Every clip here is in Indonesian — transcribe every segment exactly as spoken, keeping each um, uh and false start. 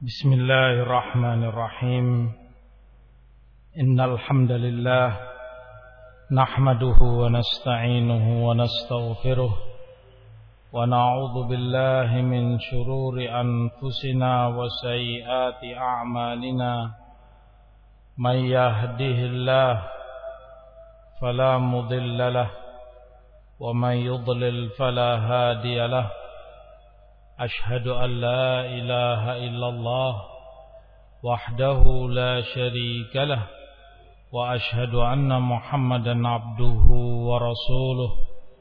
بسم الله الرحمن الرحيم إن الحمد لله نحمده ونستعينه ونستغفره ونعوذ بالله من شرور أنفسنا وسيئات أعمالنا من يهده الله فلا مضل له ومن يضلل فلا هادي له أشهد أن لا إله إلا الله وحده لا شريك له وأشهد أن محمدا عبده ورسوله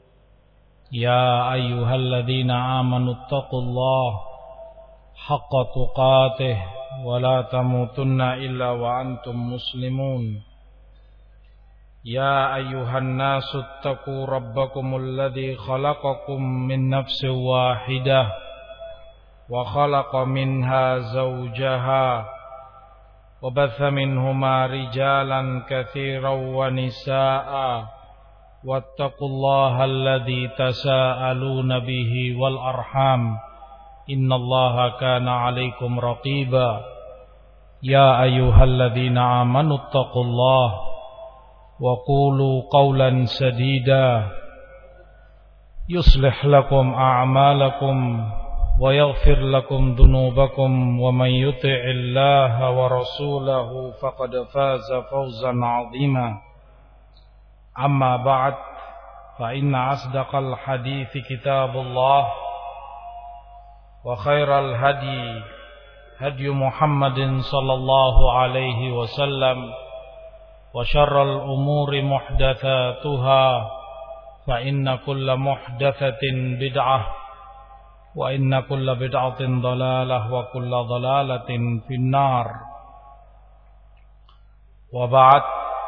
يا أيها الذين آمنوا اتقوا الله حق تقاته ولا تموتن إلا وأنتم مسلمون يا أيها الناس اتقوا ربكم الذي خلقكم من نفس واحدة وخلق منها زوجها وبث منهما رجالا كثيرا ونساء واتقوا الله الذي تساءلون به والأرحام إن الله كان عليكم رقيبا يا أيها الذين آمنوا اتقوا الله وقولوا قولا سديدا يصلح لكم أعمالكم ويغفر لكم ذنوبكم ومن يطع الله ورسوله فقد فاز فوزا عظيما أما بعد فإن أصدق الحديث كتاب الله وخير الهدي هدي محمد صلى الله عليه وسلم وشر الأمور محدثاتها فإن كل محدثة بدعة وإن كل بدعة ضلالة وكل ضلالة في النار وبعد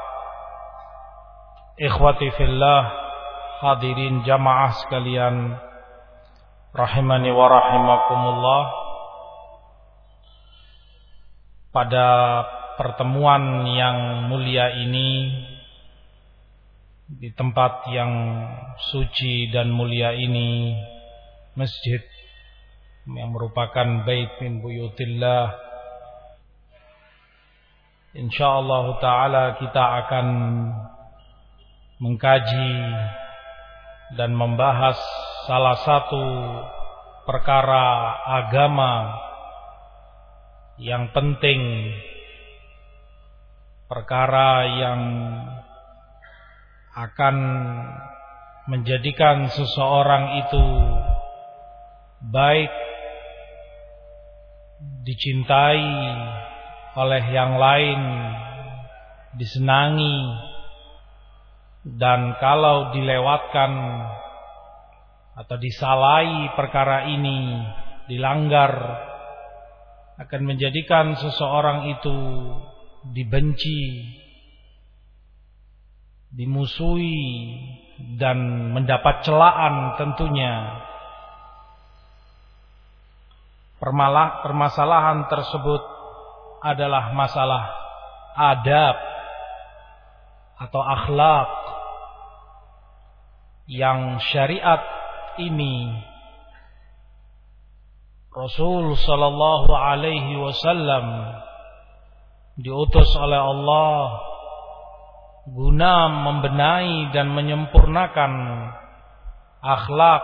ikhwati fillah hadirin jamaah sekalian rahimani wa rahimakumullah. Pada pertemuan yang mulia ini di tempat yang suci dan mulia ini, masjid yang merupakan bait min buyutillah, insyaallah taala kita akan mengkaji dan membahas salah satu perkara agama yang penting, perkara yang akan menjadikan seseorang itu baik dicintai oleh yang lain, disenangi, dan kalau dilewatkan atau disalahi perkara ini, dilanggar, akan menjadikan seseorang itu dibenci, dimusuhi, dan mendapat celaan tentunya. Permasalahan tersebut adalah masalah adab atau akhlak yang syariat ini Rasul sallallahu alaihi wasallam diutus oleh Allah guna membenahi dan menyempurnakan akhlak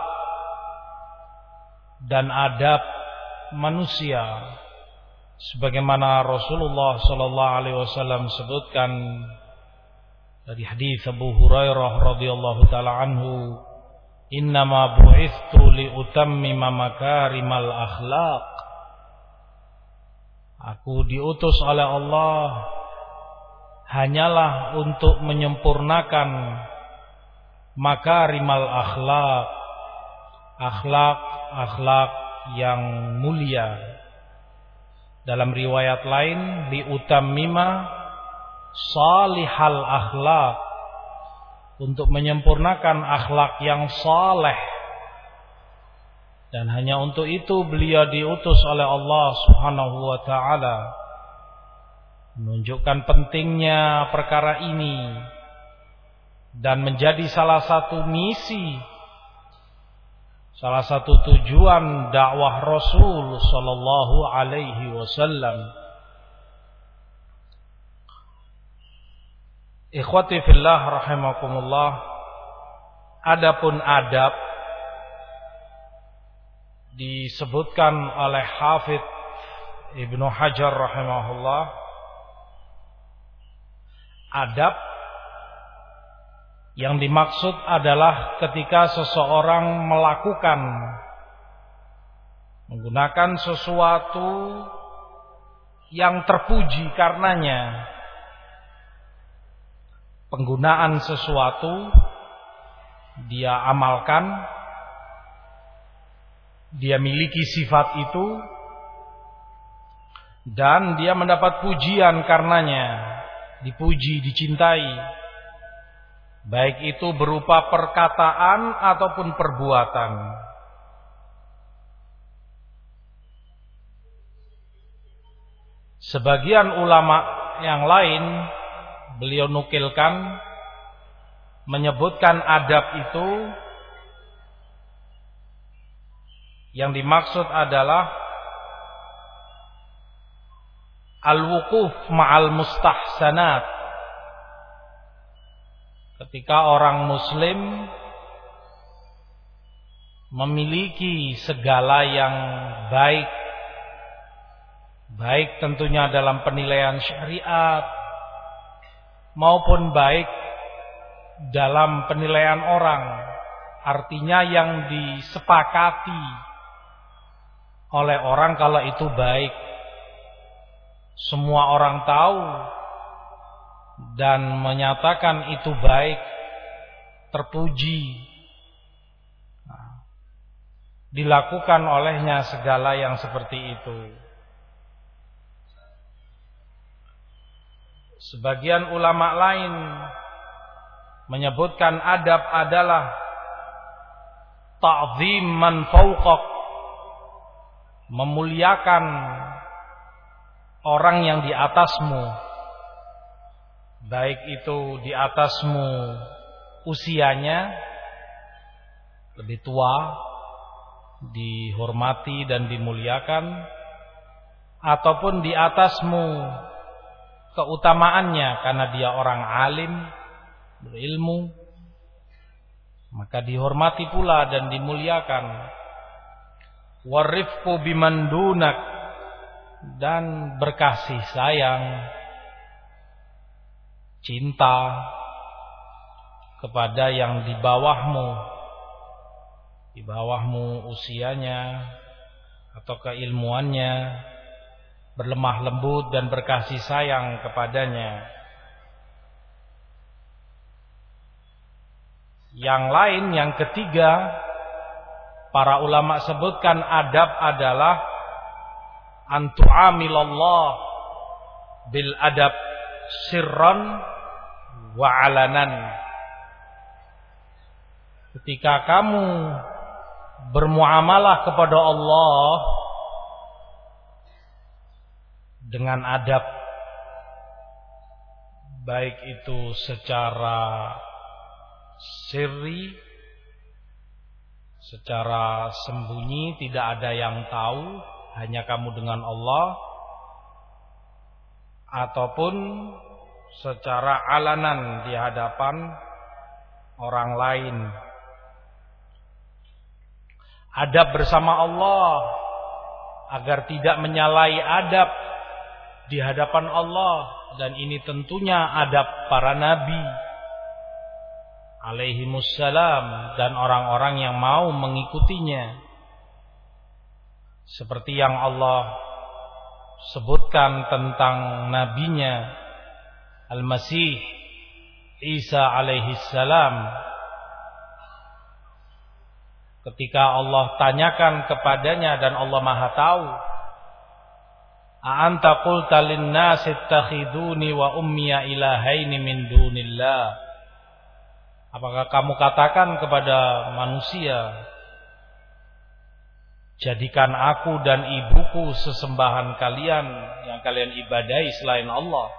dan adab manusia, sebagaimana Rasulullah sallallahu alaihi wasallam sebutkan dari hadis Abu Hurairah radhiyallahu taala anhu, "Innama bu'itsu liutammima makarimal akhlaq." Aku diutus oleh Allah hanyalah untuk menyempurnakan makarimal akhlaq, akhlak-akhlak yang mulia. Dalam riwayat lain, liutammima salihal akhlak, untuk menyempurnakan akhlak yang saleh. Dan hanya untuk itu beliau diutus oleh Allah Subhanahu wa taala, menunjukkan pentingnya perkara ini dan menjadi salah satu misi salah satu tujuan dakwah Rasul sallallahu alaihi wasallam. Ikhwati fillah rahimakumullah, adapun adab disebutkan oleh Hafidz Ibnu Hajar rahimahullah, adab yang dimaksud adalah ketika seseorang melakukan, menggunakan sesuatu yang terpuji karenanya. Penggunaan sesuatu dia amalkan, dia miliki sifat itu, dan dia mendapat pujian karenanya, dipuji, dicintai, baik itu berupa perkataan ataupun perbuatan. Sebagian ulama yang lain beliau nukilkan menyebutkan adab itu yang dimaksud adalah al-wuquf ma'al mustahsanat. Ketika orang muslim memiliki segala yang baik, baik tentunya dalam penilaian syariat maupun baik dalam penilaian orang, artinya yang disepakati oleh orang kalau itu baik, semua orang tahu dan menyatakan itu baik, terpuji, nah, dilakukan olehnya segala yang seperti itu. Sebagian ulama lain menyebutkan adab adalah ta'zim man fawqak, memuliakan orang yang di atasmu, baik itu di atasmu usianya lebih tua, dihormati dan dimuliakan, ataupun di atasmu keutamaannya karena dia orang alim, berilmu, maka dihormati pula dan dimuliakan. Warifqu biman dunak, dan berkasih sayang, cinta kepada yang di bawahmu, di bawahmu usianya atau keilmuannya, berlemah lembut dan berkasih sayang kepadanya. Yang lain, yang ketiga, para ulama sebutkan adab adalah antu'amilallah bil adab sirran wa alanan. Ketika kamu bermuamalah kepada Allah dengan adab, baik itu secara sirri, secara sembunyi, tidak ada yang tahu, hanya kamu dengan Allah, ataupun secara alanan di hadapan orang lain. Adab bersama Allah agar tidak menyalahi adab di hadapan Allah, dan ini tentunya adab para nabi alaihimussalam dan orang-orang yang mau mengikutinya, seperti yang Allah sebutkan tentang nabinya Al-Masih Isa alaihissalam. Ketika Allah tanyakan kepadanya dan Allah Maha tahu, a anta qulta lin-nasi ittakhiduni wa ummiya ilahaini min dunillah, apakah kamu katakan kepada manusia, jadikan aku dan ibuku sesembahan kalian yang kalian ibadahi selain Allah?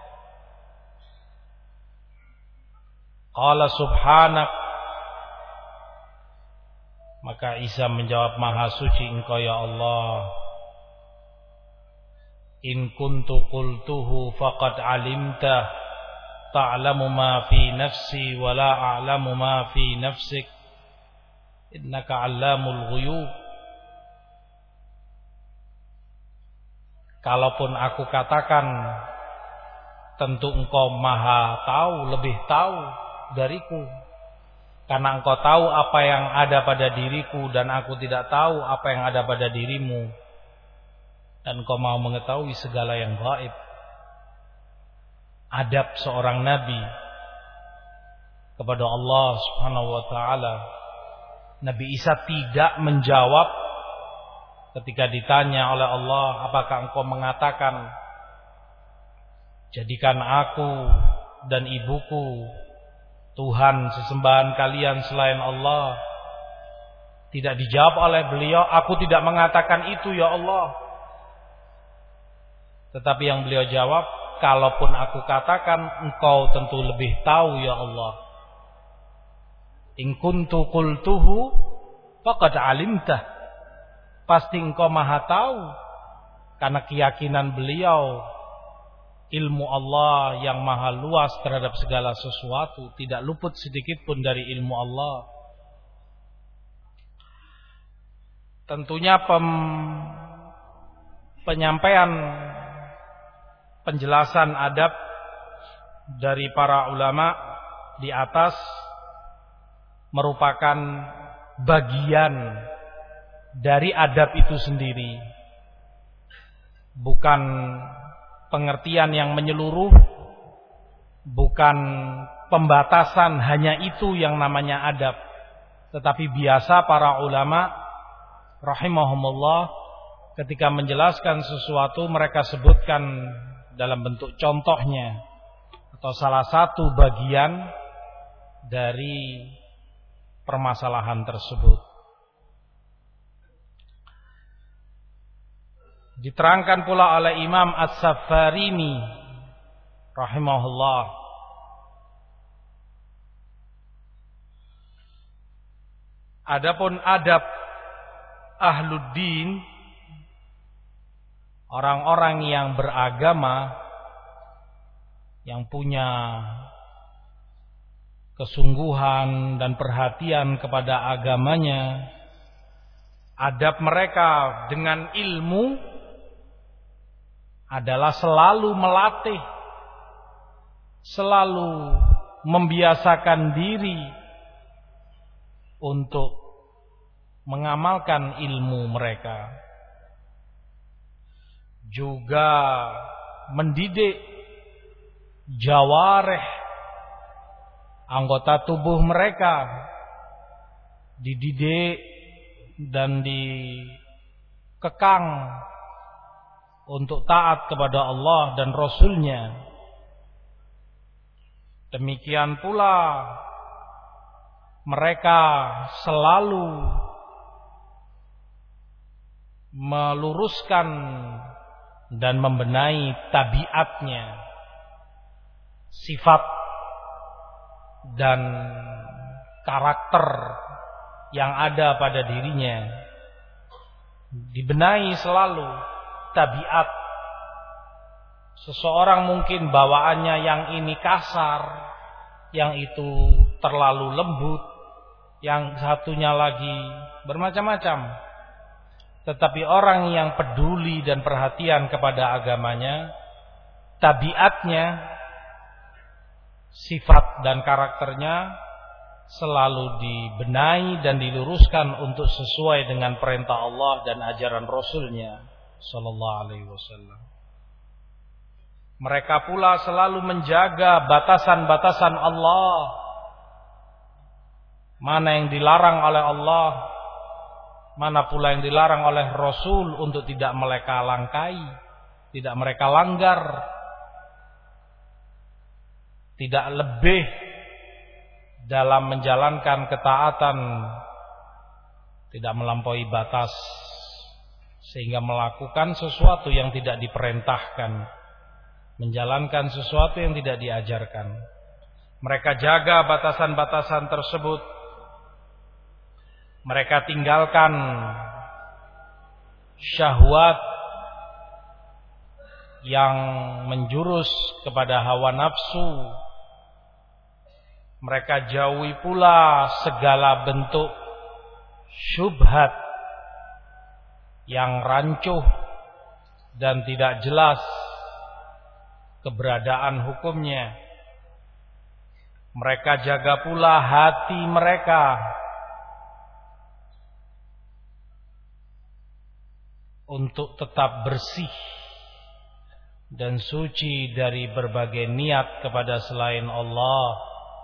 Qala subhanak Maka Isa menjawab, Maha suci Engkau ya Allah. In kuntu qultuhu faqad alimta ta'lamu ma fi nafsi wa la a'lamu ma fi nafsik innaka 'allamul ghuyub. Kalaupun aku katakan, tentu Engkau Maha tahu, lebih tahu dariku, karena Engkau tahu apa yang ada pada diriku dan aku tidak tahu apa yang ada pada dirimu, dan Engkau mau mengetahui segala yang gaib. Adab seorang nabi kepada Allah Subhanahu wa taala. Nabi Isa tidak menjawab ketika ditanya oleh Allah, apakah engkau mengatakan jadikan aku dan ibuku Tuhan sesembahan kalian selain Allah. Tidak dijawab oleh beliau, aku tidak mengatakan itu ya Allah. Tetapi yang beliau jawab, kalaupun aku katakan, engkau tentu lebih tahu ya Allah. In kuntu qultuhu faqad alimtah. Pasti engkau Maha tahu, karena keyakinan beliau ilmu Allah yang maha luas terhadap segala sesuatu, tidak luput sedikit pun dari ilmu Allah. Tentunya pem, penyampaian penjelasan adab dari para ulama di atas merupakan bagian dari adab itu sendiri, bukan pengertian yang menyeluruh, bukan pembatasan hanya itu yang namanya adab. Tetapi biasa para ulama rahimahumullah ketika menjelaskan sesuatu, mereka sebutkan dalam bentuk contohnya atau salah satu bagian dari permasalahan tersebut. Diterangkan pula oleh Imam As-Safarini rahimahullah, adapun adab ahluddin, orang-orang yang beragama, yang punya kesungguhan dan perhatian kepada agamanya, adab mereka dengan ilmu adalah selalu melatih, selalu membiasakan diri untuk mengamalkan ilmu mereka, juga mendidik jawareh, anggota tubuh mereka, dididik dan dikekang untuk taat kepada Allah dan Rasul-Nya. Demikian pula mereka selalu meluruskan dan membenahi tabiatnya, sifat dan karakter yang ada pada dirinya, dibenahi selalu. Tabiat seseorang mungkin bawaannya yang ini kasar, yang itu terlalu lembut, yang satunya lagi bermacam-macam. Tetapi orang yang peduli dan perhatian kepada agamanya, tabiatnya, sifat dan karakternya selalu dibenahi dan diluruskan untuk sesuai dengan perintah Allah dan ajaran Rasul-Nya sallallahu alaihi wasallam. Mereka pula selalu menjaga batasan-batasan Allah, mana yang dilarang oleh Allah, mana pula yang dilarang oleh Rasul, untuk tidak mereka langkai, tidak mereka langgar, tidak lebih dalam menjalankan ketaatan, tidak melampaui batas sehingga melakukan sesuatu yang tidak diperintahkan, menjalankan sesuatu yang tidak diajarkan. Mereka jaga batasan-batasan tersebut. Mereka tinggalkan syahwat yang menjurus kepada hawa nafsu. Mereka jauhi pula segala bentuk syubhat yang rancuh dan tidak jelas keberadaan hukumnya. Mereka jaga pula hati mereka untuk tetap bersih dan suci dari berbagai niat kepada selain Allah.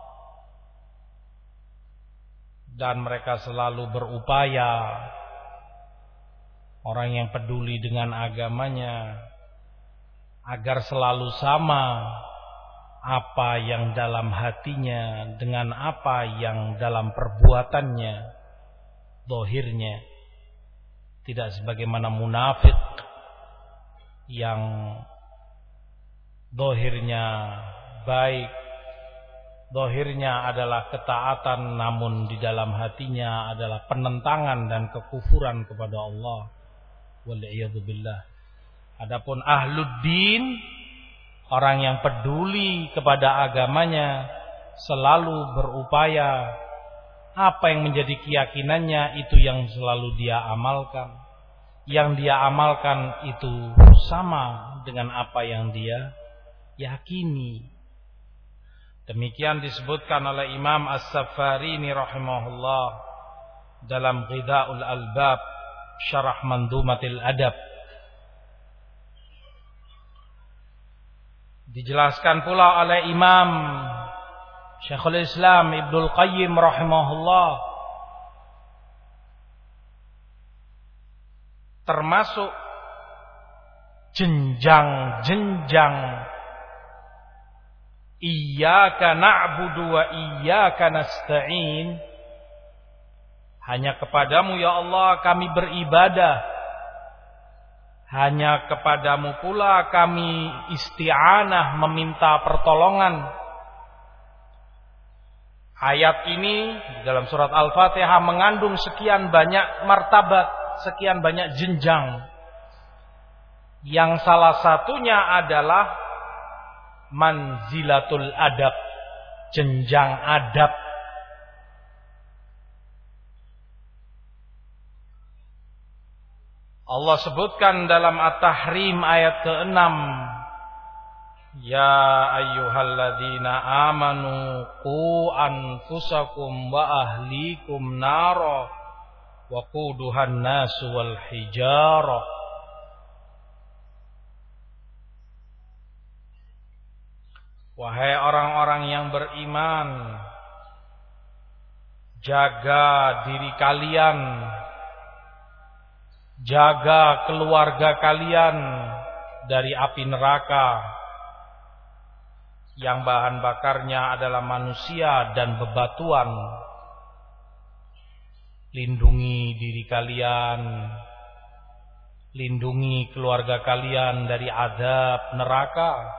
Dan mereka selalu berupaya, orang yang peduli dengan agamanya, agar selalu sama apa yang dalam hatinya dengan apa yang dalam perbuatannya, zahirnya. Tidak sebagaimana munafik yang zahirnya baik, zahirnya adalah ketaatan, namun di dalam hatinya adalah penentangan dan kekufuran kepada Allah. Wal'iyadzubillah. Adapun ahluddin, orang yang peduli kepada agamanya, selalu berupaya apa yang menjadi keyakinannya itu yang selalu dia amalkan. Yang dia amalkan itu sama dengan apa yang dia yakini. Demikian disebutkan oleh Imam As-Safarini rahimahullah dalam Ghidha'ul Albab Syarah Mandumatil Adab. Dijelaskan pula oleh Imam Syekhul Islam Ibnul Qayyim rahimahullah, termasuk jenjang-jenjang iyyaka na'budu wa iyyaka nasta'in, hanya kepadamu ya Allah kami beribadah, hanya kepadamu pula kami isti'anah meminta pertolongan. Ayat ini dalam surat Al-Fatihah mengandung sekian banyak martabat, sekian banyak jenjang, yang salah satunya adalah manzilatul adab, jenjang adab. Allah sebutkan dalam At-Tahrim ayat keenam, ya ayyuhalladzina amanu qu anfusakum wa ahlikum nara wa quduhan nasu wal hijarah. Wahai orang-orang yang beriman, jaga diri kalian, jaga keluarga kalian dari api neraka yang bahan bakarnya adalah manusia dan bebatuan. Lindungi diri kalian, lindungi keluarga kalian dari azab neraka.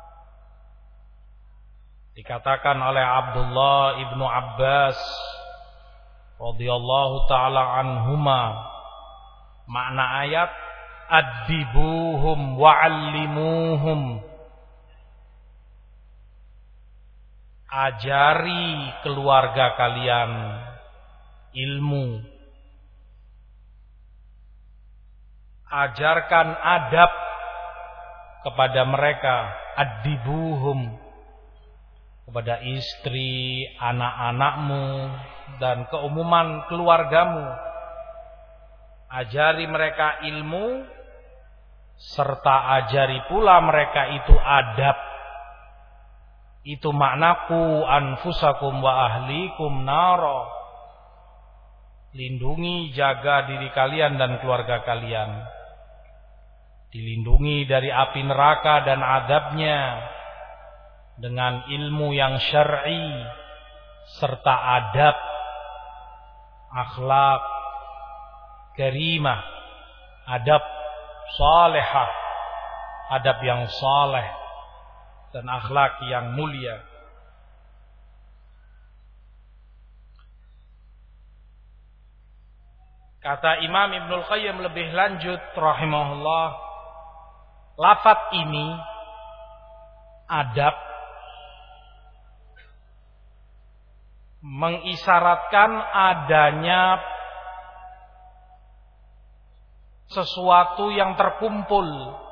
Dikatakan oleh Abdullah ibnu Abbas radhiyallahu ta'ala anhuma, makna ayat addibuhum wa'allimuhum, ajari keluarga kalian ilmu, ajarkan adab kepada mereka, addibuhum, kepada istri, anak-anakmu, dan keumuman keluargamu. Ajari mereka ilmu, serta ajari pula mereka itu adab. Itu maknaku anfusakum wa ahlikum nara. Lindungi, jaga diri kalian dan keluarga kalian. Dilindungi dari api neraka dan adabnya dengan ilmu yang syar'i serta adab, akhlak karimah, adab salihah, adab yang saleh dan akhlak yang mulia. Kata Imam Ibnul Qayyim lebih lanjut rahimahullah, lafaz ini adab mengisyaratkan adanya sesuatu yang terkumpul,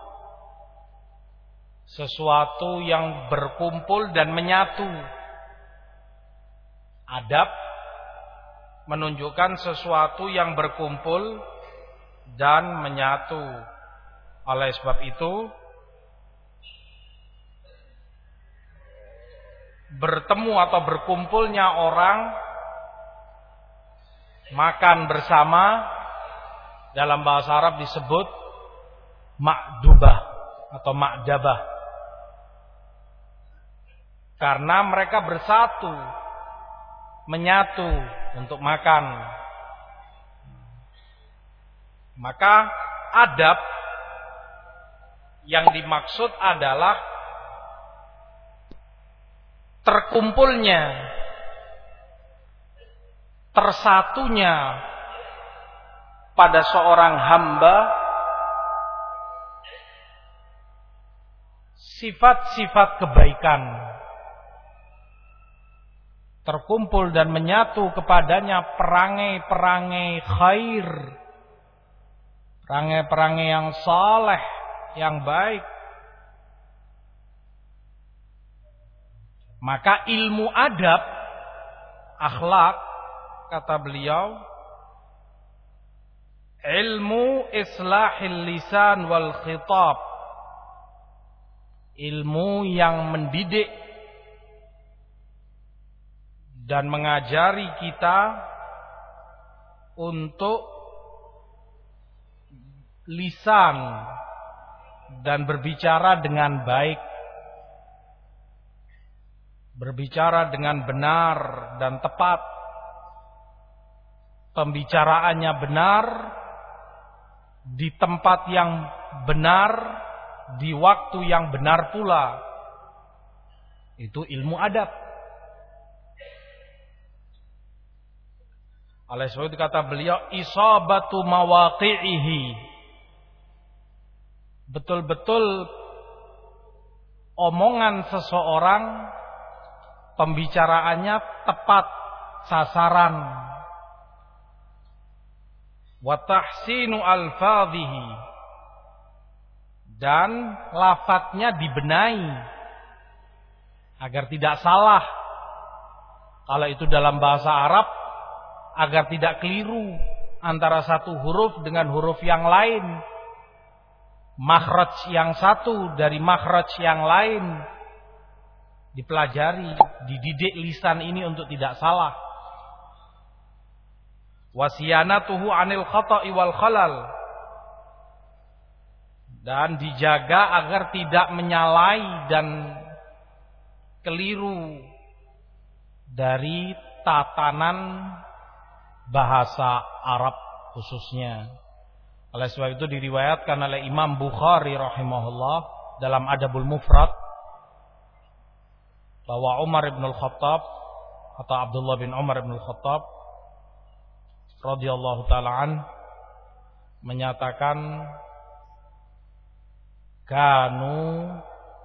sesuatu yang berkumpul dan menyatu. Adab menunjukkan sesuatu yang berkumpul dan menyatu. Oleh sebab itu, bertemu atau berkumpulnya orang makan bersama dalam bahasa Arab disebut ma'dubah atau ma'dabah, karena mereka bersatu, menyatu untuk makan. Maka adab yang dimaksud adalah terkumpulnya, tersatunya pada seorang hamba sifat-sifat kebaikan, terkumpul dan menyatu kepadanya perangai-perangai khair, perangai-perangai yang saleh, yang baik. Maka ilmu adab, akhlak, kata beliau, ilmu islahil lisan wal khitab, ilmu yang mendidik dan mengajari kita untuk lisan dan berbicara dengan baik, berbicara dengan benar dan tepat, pembicaraannya benar, di tempat yang benar, di waktu yang benar pula. Itu ilmu adab. Oleh sebab itu kata beliau, isabatu mawaqi'ihi, betul-betul omongan seseorang, pembicaraannya tepat sasaran. Wa tahsinu alfadhihi, dan lafadznya dibenahi agar tidak salah. Kalau itu dalam bahasa Arab, agar tidak keliru antara satu huruf dengan huruf yang lain, makhraj yang satu dari makhraj yang lain. Dipelajari, dididik lisan ini untuk tidak salah. Wasiyanatuhu anil khata'i wal khalal, dan dijaga agar tidak menyalahi dan keliru dari tatanan bahasa Arab khususnya. Oleh sebab itu diriwayatkan oleh Imam Bukhari rahimahullah dalam Adabul Mufrad bahwa Umar bin Al-Khattab atau Abdullah bin Umar bin Al-Khattab radhiyallahu taala an menyatakan, kanu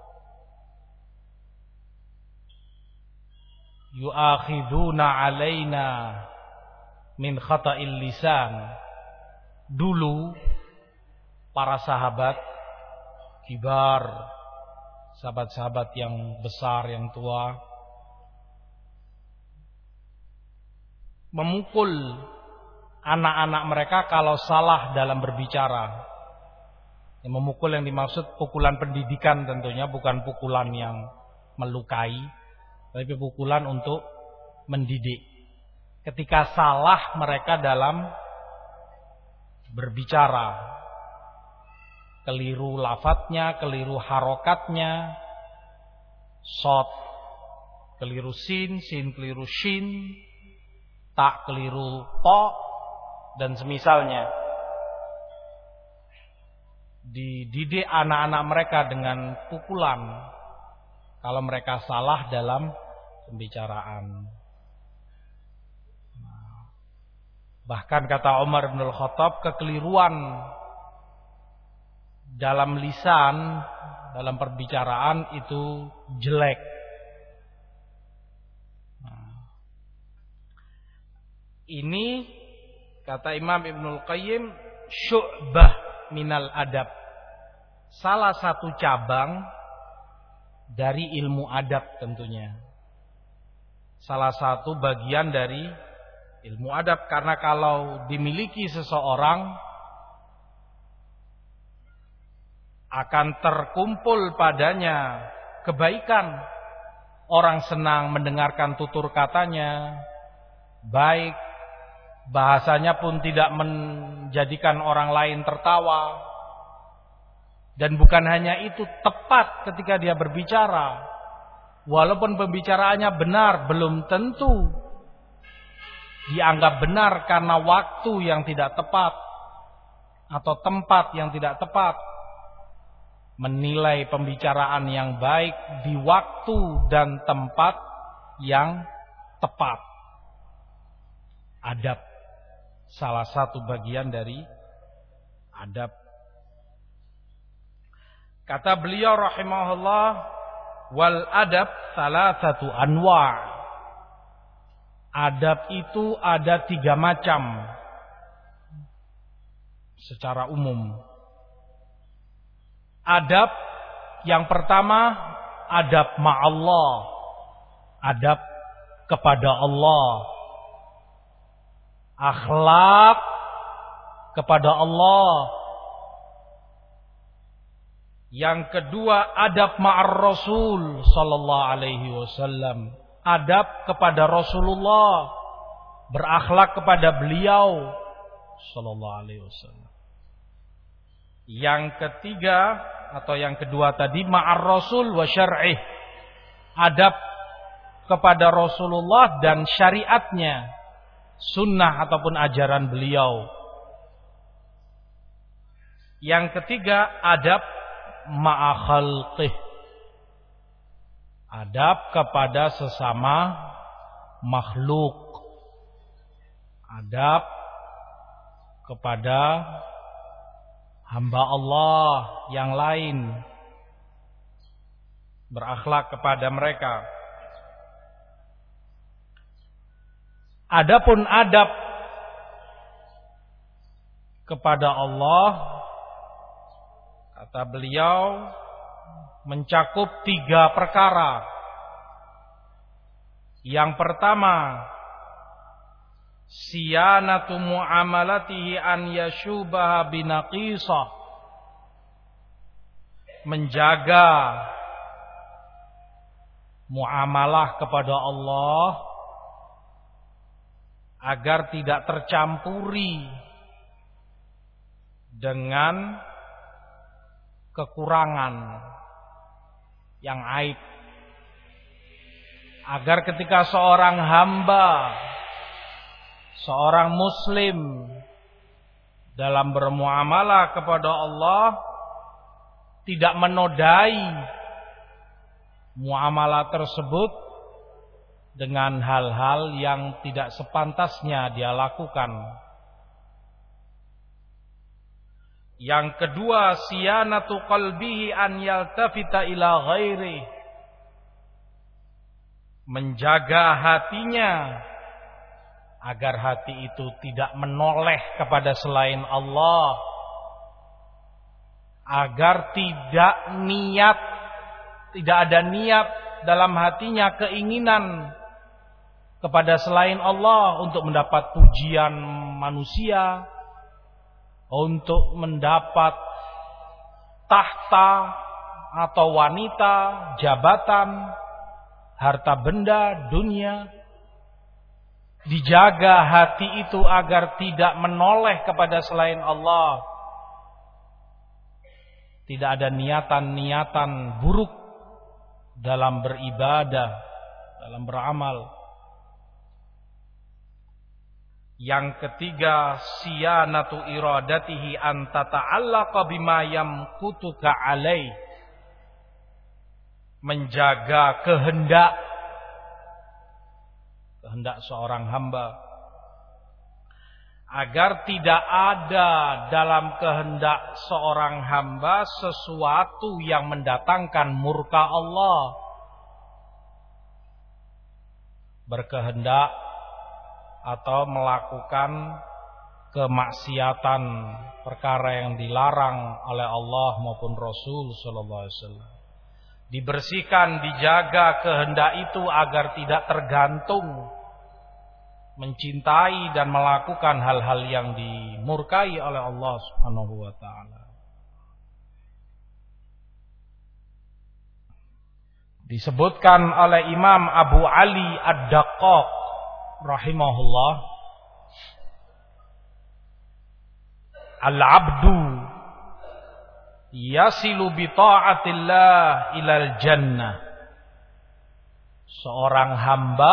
yu'akhiduna alaina min khata'il lisan. Dulu para sahabat kibar, sahabat-sahabat yang besar, yang tua, memukul anak-anak mereka kalau salah dalam berbicara. Yang memukul yang dimaksud pukulan pendidikan tentunya, bukan pukulan yang melukai, tapi pukulan untuk mendidik. Ketika salah mereka dalam berbicara, keliru lafadznya, keliru harokatnya, shot keliru sin, sin keliru shin, tak keliru to, dan semisalnya. Dididik anak-anak mereka dengan pukulan kalau mereka salah dalam pembicaraan. Bahkan kata Umar bin Khattab, kekeliruan dalam lisan, dalam perbicaraan itu jelek. Nah, ini kata Imam Ibnul Qayyim, syu'bah minal adab. Salah satu cabang dari ilmu adab tentunya. Salah satu bagian dari ilmu adab. Karena kalau dimiliki seseorang, akan terkumpul padanya kebaikan. Orang senang mendengarkan tutur katanya, baik, bahasanya pun tidak menjadikan orang lain tertawa. Dan bukan hanya itu, tepat ketika dia berbicara. Walaupun pembicaraannya benar, belum tentu dianggap benar karena waktu yang tidak tepat atau tempat yang tidak tepat. Menilai pembicaraan yang baik di waktu dan tempat yang tepat. Adab, salah satu bagian dari adab. Kata beliau rahimahullah, wal adab salasatu anwa'. Adab itu ada tiga macam secara umum. Adab yang pertama, adab ma'allah, adab kepada Allah, akhlak kepada Allah. Yang kedua, adab ma'ar Rasul sallallahu alaihi wasallam, adab kepada Rasulullah, berakhlak kepada beliau sallallahu alaihi wasallam. Yang ketiga atau yang kedua tadi, ma'ar Rasul wa syar'ih, adab kepada Rasulullah dan syariatnya, sunnah ataupun ajaran beliau. Yang ketiga, adab ma'a khalqih, adab kepada sesama makhluk, adab kepada hamba Allah yang lain, berakhlak kepada mereka. Adapun adab kepada Allah, kata beliau, mencakup tiga perkara. Yang pertama, siyanatu muamalatihi an yashubaha binaqisah, menjaga muamalah kepada Allah agar tidak tercampuri dengan kekurangan yang aib, agar ketika seorang hamba, seorang muslim dalam bermuamalah kepada Allah tidak menodai muamalah tersebut dengan hal-hal yang tidak sepantasnya dia lakukan. Yang kedua, siyanatu qalbihi an yaltafita ila ghairi, menjaga hatinya agar hati itu tidak menoleh kepada selain Allah, agar tidak niat, tidak ada niat dalam hatinya keinginan kepada selain Allah untuk mendapat pujian manusia, untuk mendapat tahta atau wanita, jabatan, harta benda, dunia. Dijaga hati itu agar tidak menoleh kepada selain Allah. Tidak ada niatan-niatan buruk dalam beribadah, dalam beramal. Yang ketiga, siyanatu iradatihi an tata'allaqa bima yamkutuka alaih, menjaga kehendak kehendak seorang hamba agar tidak ada dalam kehendak seorang hamba sesuatu yang mendatangkan murka Allah. Berkehendak atau melakukan kemaksiatan, perkara yang dilarang oleh Allah maupun Rasul sallallahu alaihi wasallam. Dibersihkan, dijaga kehendak itu agar tidak tergantung mencintai dan melakukan hal-hal yang dimurkai oleh Allah Subhanahu wa taala. Disebutkan oleh Imam Abu Ali Ad-Daqqaq rahimahullah, al-'abdu yasilu bi ta'atillah ilal jannah. Seorang hamba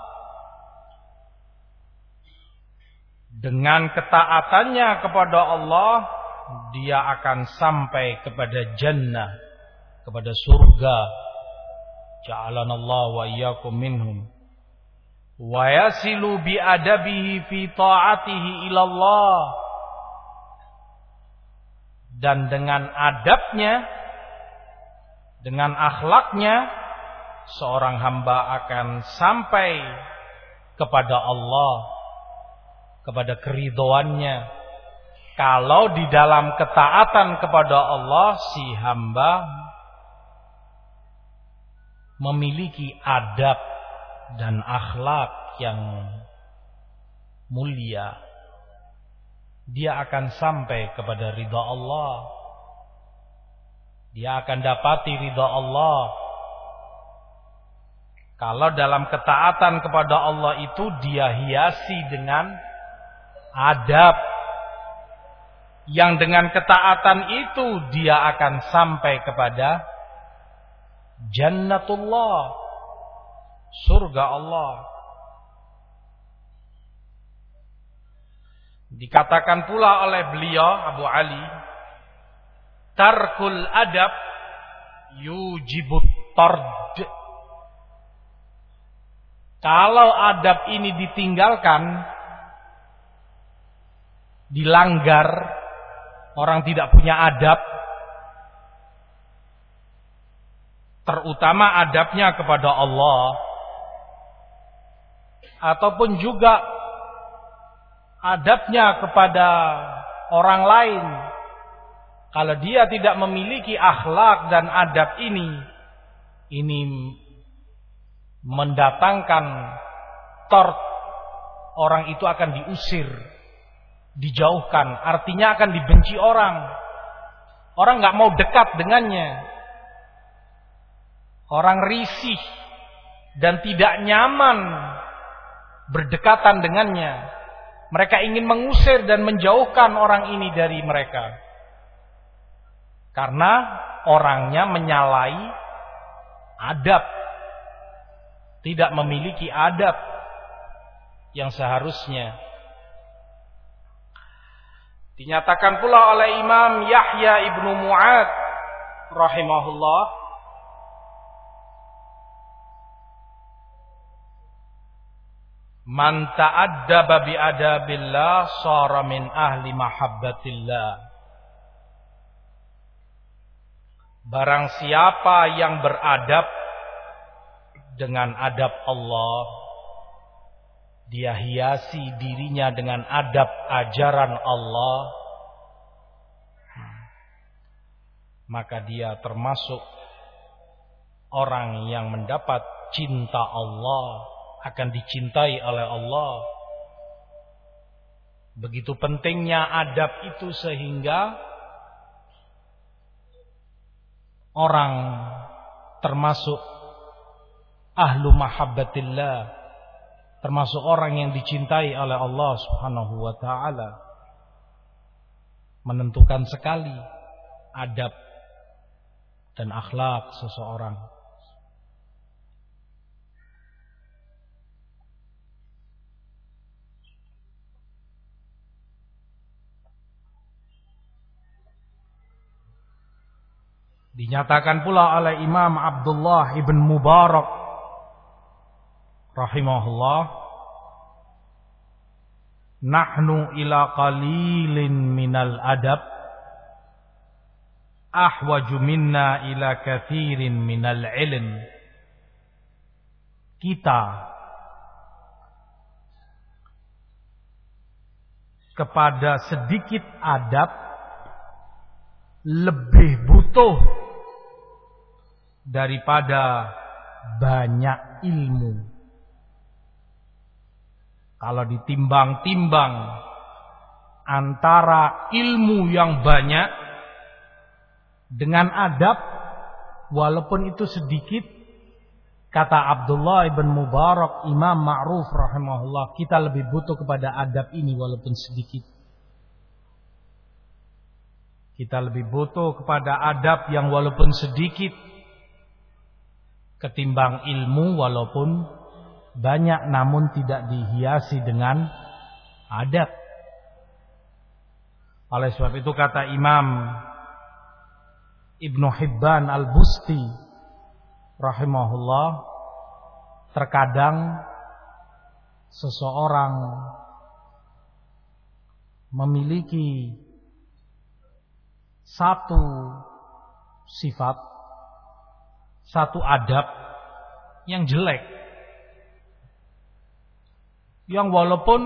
dengan ketaatannya kepada Allah, dia akan sampai kepada jannah, kepada surga. Ja'alanallahu wa iyyakum minhum. Wa yasilu bi adabihi fi ta'atihi ilallah. Dan dengan adabnya, dengan akhlaknya, seorang hamba akan sampai kepada Allah, kepada keridhoannya. Kalau di dalam ketaatan kepada Allah, si hamba memiliki adab dan akhlak yang mulia, dia akan sampai kepada ridha Allah. Dia akan dapati ridha Allah. Kalau dalam ketaatan kepada Allah itu dia hiasi dengan adab, yang dengan ketaatan itu dia akan sampai kepada jannatullah, surga Allah. Dikatakan pula oleh beliau Abu Ali, tarkul adab yujibut tard. Kalau adab ini ditinggalkan, dilanggar, orang tidak punya adab, terutama adabnya kepada Allah, ataupun juga adabnya kepada orang lain. Kalau dia tidak memiliki akhlak dan adab ini, ini mendatangkan tort, orang itu akan diusir, dijauhkan, artinya akan dibenci orang. Orang nggak mau dekat dengannya. Orang risih dan tidak nyaman berdekatan dengannya. Mereka ingin mengusir dan menjauhkan orang ini dari mereka, karena orangnya menyalahi adab, tidak memiliki adab yang seharusnya. Dinyatakan pula oleh Imam Yahya ibnu Mu'ad rahimahullah, man ta'addaba bi adabillah shara min ahli mahabbatillah. Barang siapa yang beradab dengan adab Allah, dia hiasi dirinya dengan adab ajaran Allah, maka dia termasuk orang yang mendapat cinta Allah, akan dicintai oleh Allah. Begitu pentingnya adab itu sehingga orang termasuk ahlu mahabbatillah, termasuk orang yang dicintai oleh Allah Subhanahu wa taala. Menentukan sekali adab dan akhlak seseorang. Dinyatakan pula oleh Imam Abdullah ibn Mubarak rahimahullah, nahnu ila qalilin minal adab ahwaju minna ila kathirin minal ilm. Kita kepada sedikit adab lebih butuh daripada banyak ilmu. Kalau ditimbang-timbang antara ilmu yang banyak dengan adab, walaupun itu sedikit, kata Abdullah ibn Mubarak, Imam Ma'ruf rahimahullah, kita lebih butuh kepada adab ini walaupun sedikit. Kita lebih butuh kepada adab yang walaupun sedikit ketimbang ilmu walaupun banyak namun tidak dihiasi dengan adab. Oleh sebab itu kata Imam Ibnu Hibban Al-Busti rahimahullah, terkadang seseorang memiliki satu sifat, satu adab yang jelek, yang walaupun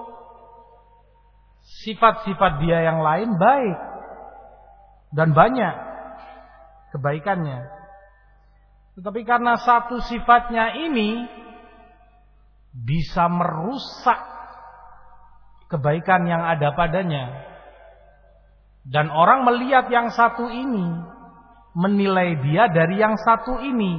sifat-sifat dia yang lain baik dan banyak kebaikannya, tetapi karena satu sifatnya ini bisa merusak kebaikan yang ada padanya. Dan orang melihat yang satu ini, menilai dia dari yang satu ini.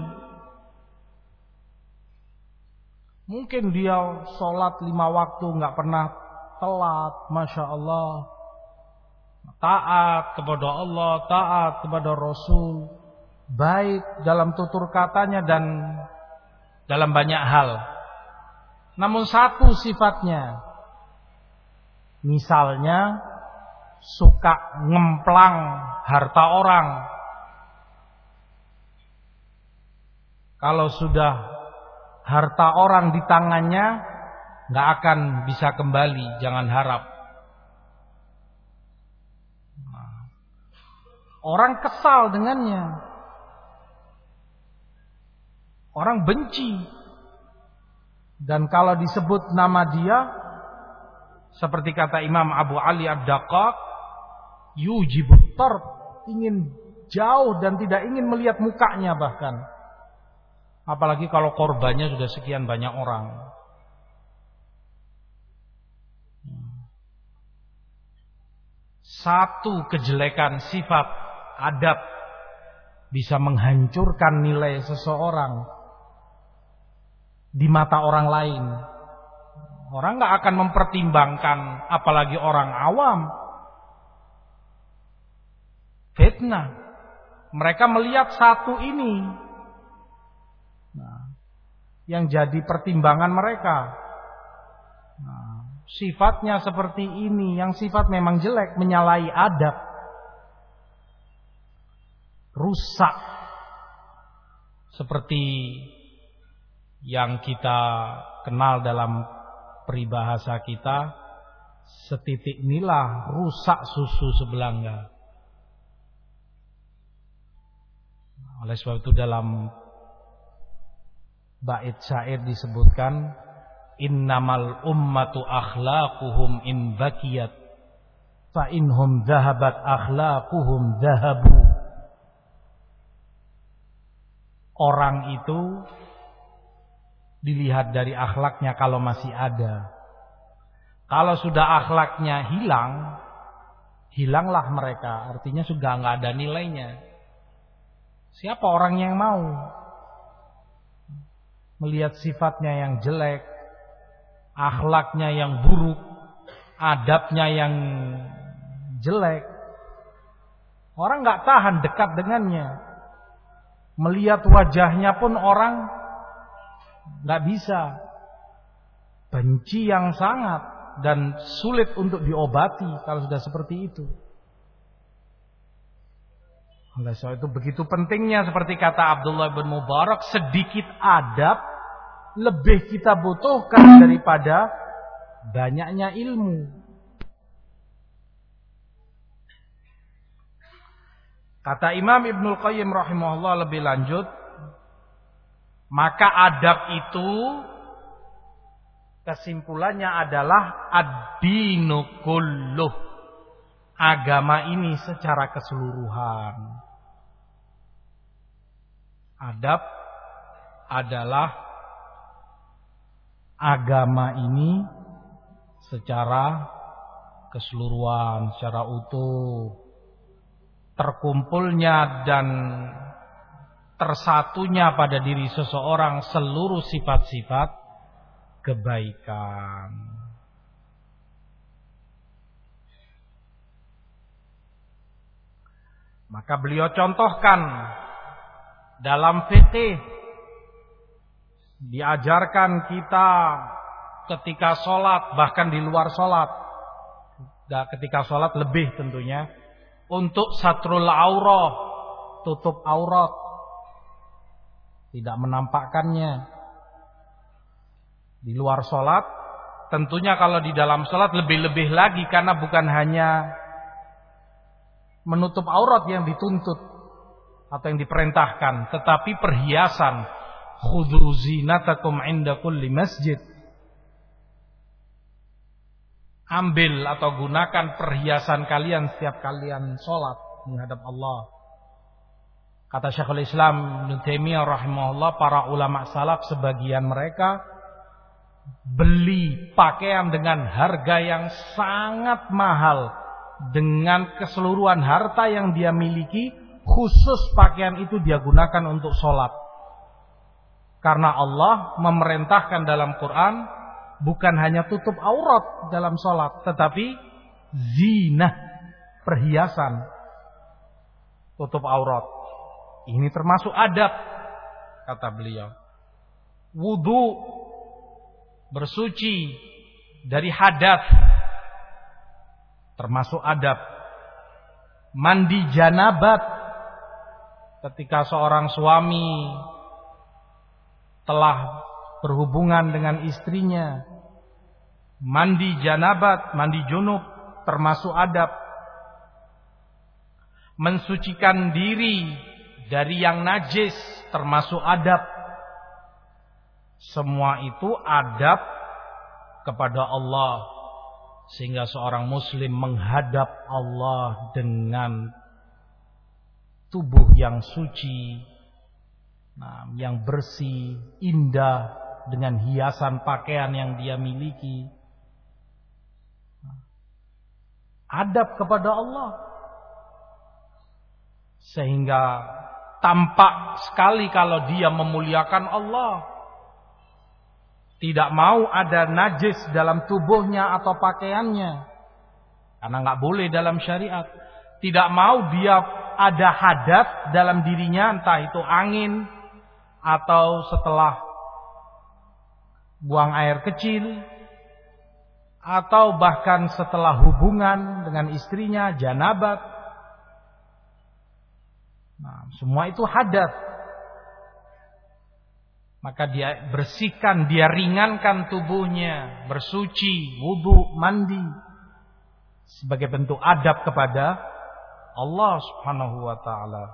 Mungkin dia sholat lima waktu nggak pernah telat, masya Allah, taat kepada Allah, taat kepada Rasul, baik dalam tutur katanya dan dalam banyak hal. Namun satu sifatnya, misalnya suka ngemplang harta orang. Kalau sudah harta orang di tangannya, nggak akan bisa kembali, jangan harap. Orang kesal dengannya, orang benci, dan kalau disebut nama dia, seperti kata Imam Abu Ali Ad-Daqqaq, yujibut tard, ingin jauh dan tidak ingin melihat mukanya bahkan. Apalagi kalau korbannya sudah sekian banyak orang. Satu kejelekan sifat adab bisa menghancurkan nilai seseorang di mata orang lain. Orang gak akan mempertimbangkan, apalagi orang awam. Fitnah. Mereka melihat satu ini, nah, yang jadi pertimbangan mereka. Nah, sifatnya seperti ini, yang sifat memang jelek, menyalahi adab, rusak. Seperti yang kita kenal dalam peribahasa kita, setitik nila rusak susu sebelanga. Oleh sebab itu dalam bait syair disebutkan, innamal ummatu akhlaquhum in bakiyat fa inhum dhahabat akhlaquhum dhahabu. Orang itu dilihat dari akhlaknya kalau masih ada. Kalau sudah akhlaknya hilang, hilanglah mereka, artinya sudah nggak ada nilainya. Siapa orang yang mau melihat sifatnya yang jelek, akhlaknya yang buruk, adabnya yang jelek? Orang nggak tahan dekat dengannya. Melihat wajahnya pun orang nggak bisa. Benci yang sangat dan sulit untuk diobati kalau sudah seperti itu. Oleh sebab itu begitu pentingnya, seperti kata Abdullah bin Mubarak, sedikit adab lebih kita butuhkan daripada banyaknya ilmu. Kata Imam Ibnul Qayyim rahimahullah lebih lanjut, maka adab itu kesimpulannya adalah ad-dinu kulluh, agama ini secara keseluruhan. Adab adalah agama ini secara keseluruhan, secara utuh. Terkumpulnya dan tersatunya pada diri seseorang seluruh sifat-sifat kebaikan. Maka beliau contohkan dalam fikih, diajarkan kita ketika sholat, bahkan di luar sholat, ketika sholat lebih tentunya, untuk satrul aurah, tutup aurat, tidak menampakkannya. Di luar sholat, tentunya kalau di dalam sholat lebih-lebih lagi, karena bukan hanya menutup aurat yang dituntut atau yang diperintahkan, tetapi perhiasan. Khudhu zinatakum inda kulli masjid. Ambil atau gunakan perhiasan kalian setiap kalian sholat menghadap Allah. Kata Syekhul Islam Ibnu Taimiyah rahimahullah, para ulama salaf sebagian mereka beli pakaian dengan harga yang sangat mahal, dengan keseluruhan harta yang dia miliki, khusus pakaian itu dia gunakan untuk sholat. Karena Allah memerintahkan dalam Quran bukan hanya tutup aurat dalam sholat, tetapi zinah, perhiasan, tutup aurat. Ini termasuk adab, kata beliau. Wudu, bersuci dari hadas, termasuk adab. Mandi janabat, ketika seorang suami telah berhubungan dengan istrinya, mandi janabat, mandi junub, termasuk adab. Mensucikan diri dari yang najis, termasuk adab. Semua itu adab kepada Allah, sehingga seorang muslim menghadap Allah dengan tubuh yang suci, nah, yang bersih, indah, dengan hiasan pakaian yang dia miliki. Adab kepada Allah, sehingga tampak sekali kalau dia memuliakan Allah. Tidak mau ada najis dalam tubuhnya atau pakaiannya, karena nggak boleh dalam syariat. Tidak mau dia ada hadas dalam dirinya, entah itu angin atau setelah buang air kecil, atau bahkan setelah hubungan dengan istrinya, janabat. Nah, semua itu hadas. Maka dia bersihkan, dia ringankan tubuhnya, bersuci, wudu, mandi, sebagai bentuk adab kepada Allah Subhanahu wa ta'ala.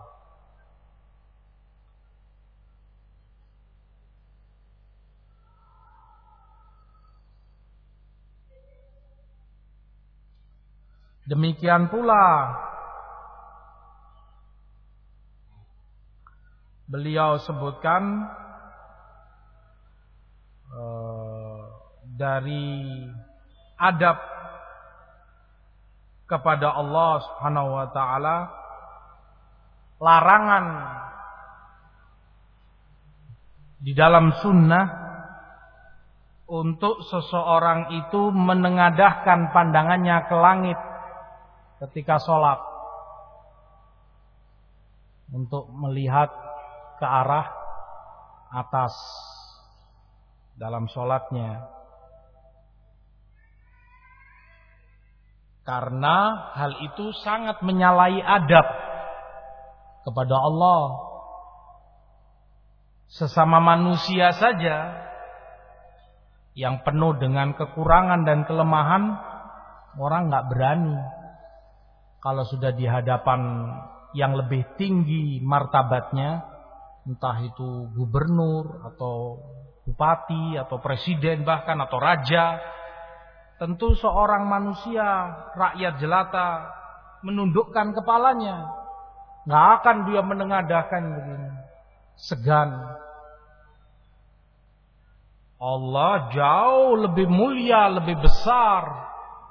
Demikian pula beliau sebutkan uh, dari adab kepada Allah Subhanahu wa ta'ala, larangan di dalam sunnah untuk seseorang itu menengadahkan pandangannya ke langit ketika sholat, untuk melihat ke arah atas dalam sholatnya. Karena hal itu sangat menyalahi adab kepada Allah. Sesama manusia saja yang penuh dengan kekurangan dan kelemahan, orang nggak berani. Kalau sudah di hadapan yang lebih tinggi martabatnya, entah itu gubernur atau bupati atau presiden bahkan atau raja, tentu seorang manusia rakyat jelata menundukkan kepalanya, nggak akan dia menengadahkan begini, segan. Allah jauh lebih mulia, lebih besar.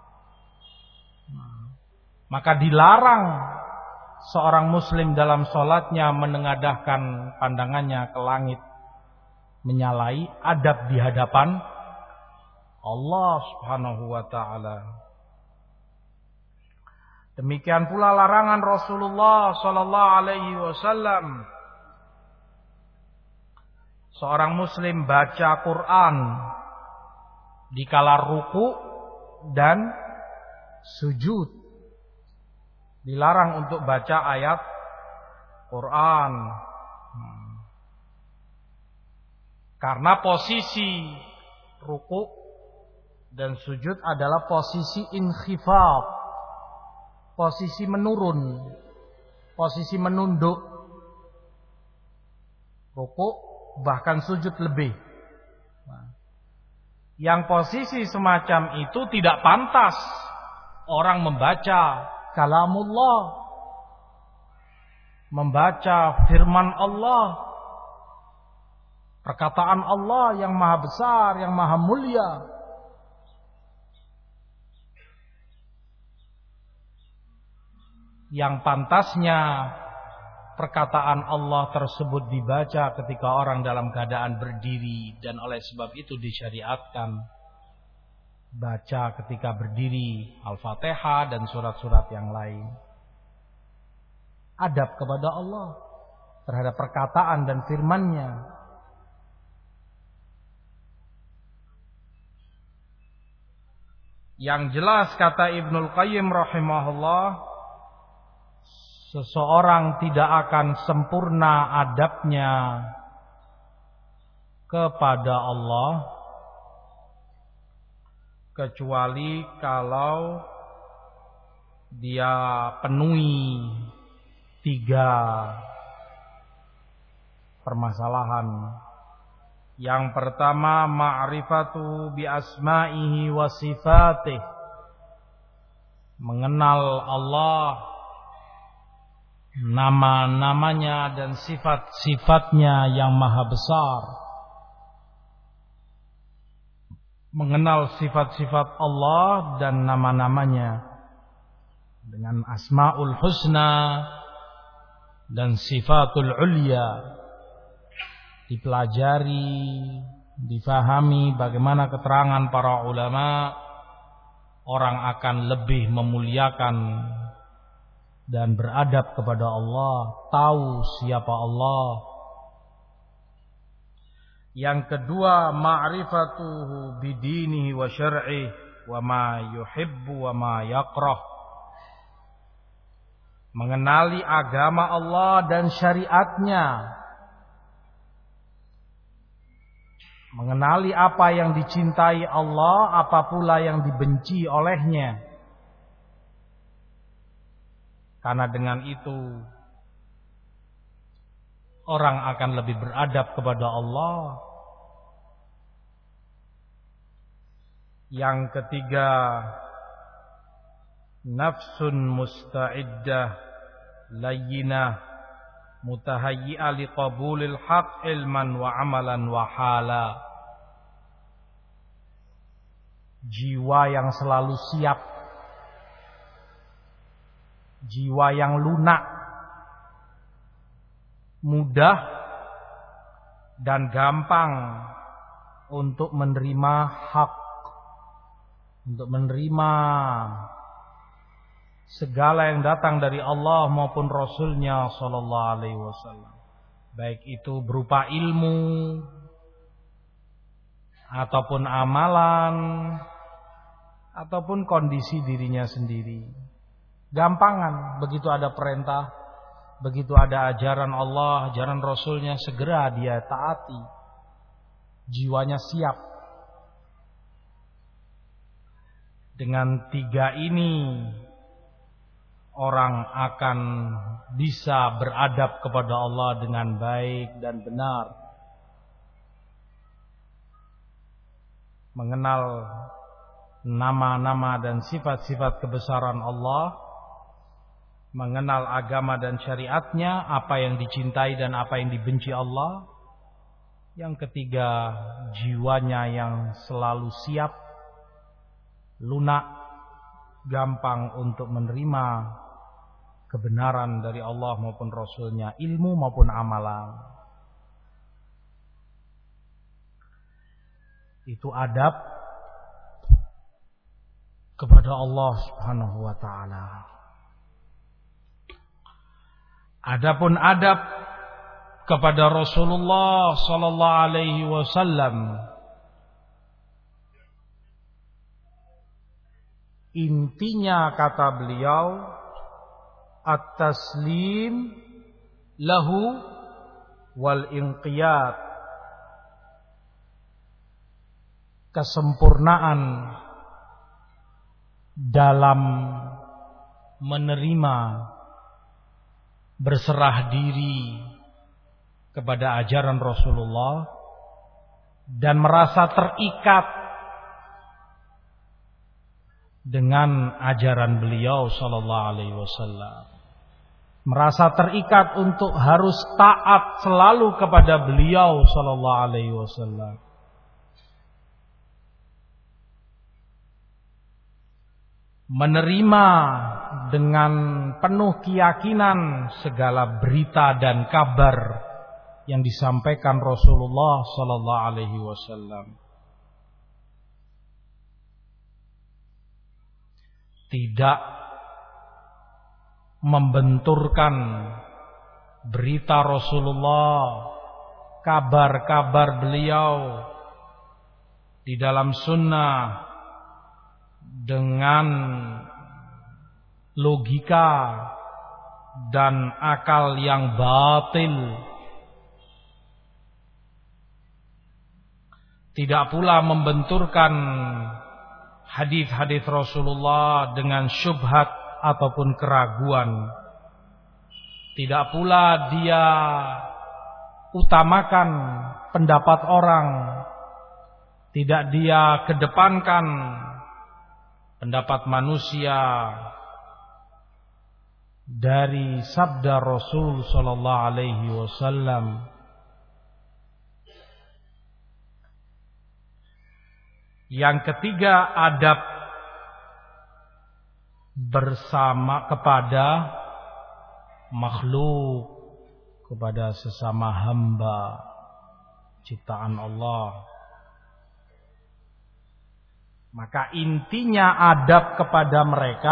Maka dilarang seorang muslim dalam sholatnya menengadahkan pandangannya ke langit, menyalahi adab di hadapan Allah Subhanahu wa ta'ala. Demikian pula larangan Rasulullah sallallahu alaihi wasallam seorang muslim baca Quran dikala ruku dan sujud. Dilarang untuk baca ayat Quran. Karena posisi ruku dan sujud adalah posisi inkhifad, posisi menurun, posisi menunduk. Ruku bahkan sujud lebih. Yang posisi semacam itu tidak pantas orang membaca kalamullah, membaca firman Allah, perkataan Allah yang maha besar, yang maha mulia. Yang pantasnya perkataan Allah tersebut dibaca ketika orang dalam keadaan berdiri, dan oleh sebab itu disyariatkan baca ketika berdiri Al-Fatihah dan surat-surat yang lain. Adab kepada Allah terhadap perkataan dan firman-Nya. Yang jelas kata Ibnul Qayyim rahimahullah, seseorang tidak akan sempurna adabnya kepada Allah kecuali kalau dia penuhi tiga permasalahan. Yang pertama, ma'rifatu bi asma'ihi wa sifatih, mengenal Allah, nama-namanya dan sifat-sifatnya yang maha besar. Mengenal sifat-sifat Allah dan nama-namanya dengan asmaul husna dan sifatul ulya, dipelajari, difahami bagaimana keterangan para ulama, orang akan lebih memuliakan dan beradab kepada Allah, tahu siapa Allah. Yang kedua, ma'rifatuhu bidinihi wa syar'ih wa ma yuhibbu wa ma yakrah, mengenali agama Allah dan syariatnya, mengenali apa yang dicintai Allah, apa pula yang dibenci olehnya. Karena dengan itu orang akan lebih beradab kepada Allah. Yang ketiga, nafsun musta'iddah layyinah mutahayyi'ah liqabulil haq ilman wa amalan wa hala. Jiwa yang selalu siap, jiwa yang lunak, mudah dan gampang untuk menerima hak, untuk menerima segala yang datang dari Allah maupun Rasulnya sallallahu alaihi wasallam, baik itu berupa ilmu ataupun amalan ataupun kondisi dirinya sendiri. Gampangan, begitu ada perintah, begitu ada ajaran Allah, ajaran Rasulnya, segera dia taati. Jiwanya siap. Dengan tiga ini orang akan bisa beradab kepada Allah dengan baik dan benar. Mengenal nama-nama dan sifat-sifat kebesaran Allah, mengenal agama dan syariatnya, apa yang dicintai dan apa yang dibenci Allah. Yang ketiga, jiwanya yang selalu siap, lunak, gampang untuk menerima kebenaran dari Allah maupun Rasulnya, ilmu maupun amalan. Itu adab kepada Allah Subhanahu wa taala. Adapun adab kepada Rasulullah sallallahu alaihi wasallam, intinya kata beliau at-taslim lahu wal inqiyad, kesempurnaan dalam menerima, berserah diri kepada ajaran Rasulullah dan merasa terikat dengan ajaran beliau sallallahu alaihi wasallam. Merasa terikat untuk harus taat selalu kepada beliau sallallahu alaihi wasallam. Menerima dengan penuh keyakinan segala berita dan kabar yang disampaikan Rasulullah sallallahu alaihi wasallam. Tidak membenturkan berita Rasulullah, kabar-kabar beliau di dalam sunnah dengan logika dan akal yang batil. Tidak pula membenturkan hadis-hadis Rasulullah dengan syubhat ataupun keraguan. Tidak pula dia utamakan pendapat orang. Tidak dia kedepankan pendapat manusia dari sabda Rasul sallallahu alaihi wasallam. Yang ketiga, adab bersama kepada makhluk, kepada sesama hamba ciptaan Allah. Maka intinya adab kepada mereka,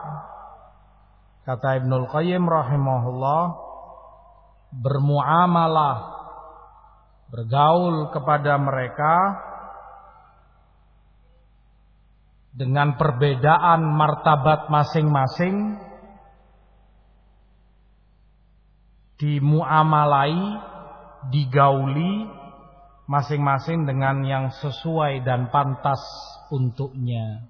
kata Ibnul Qayyim rahimahullah, bermuamalah, bergaul kepada mereka dengan perbedaan martabat masing-masing, dimuamalai, digauli masing-masing dengan yang sesuai dan pantas untuknya.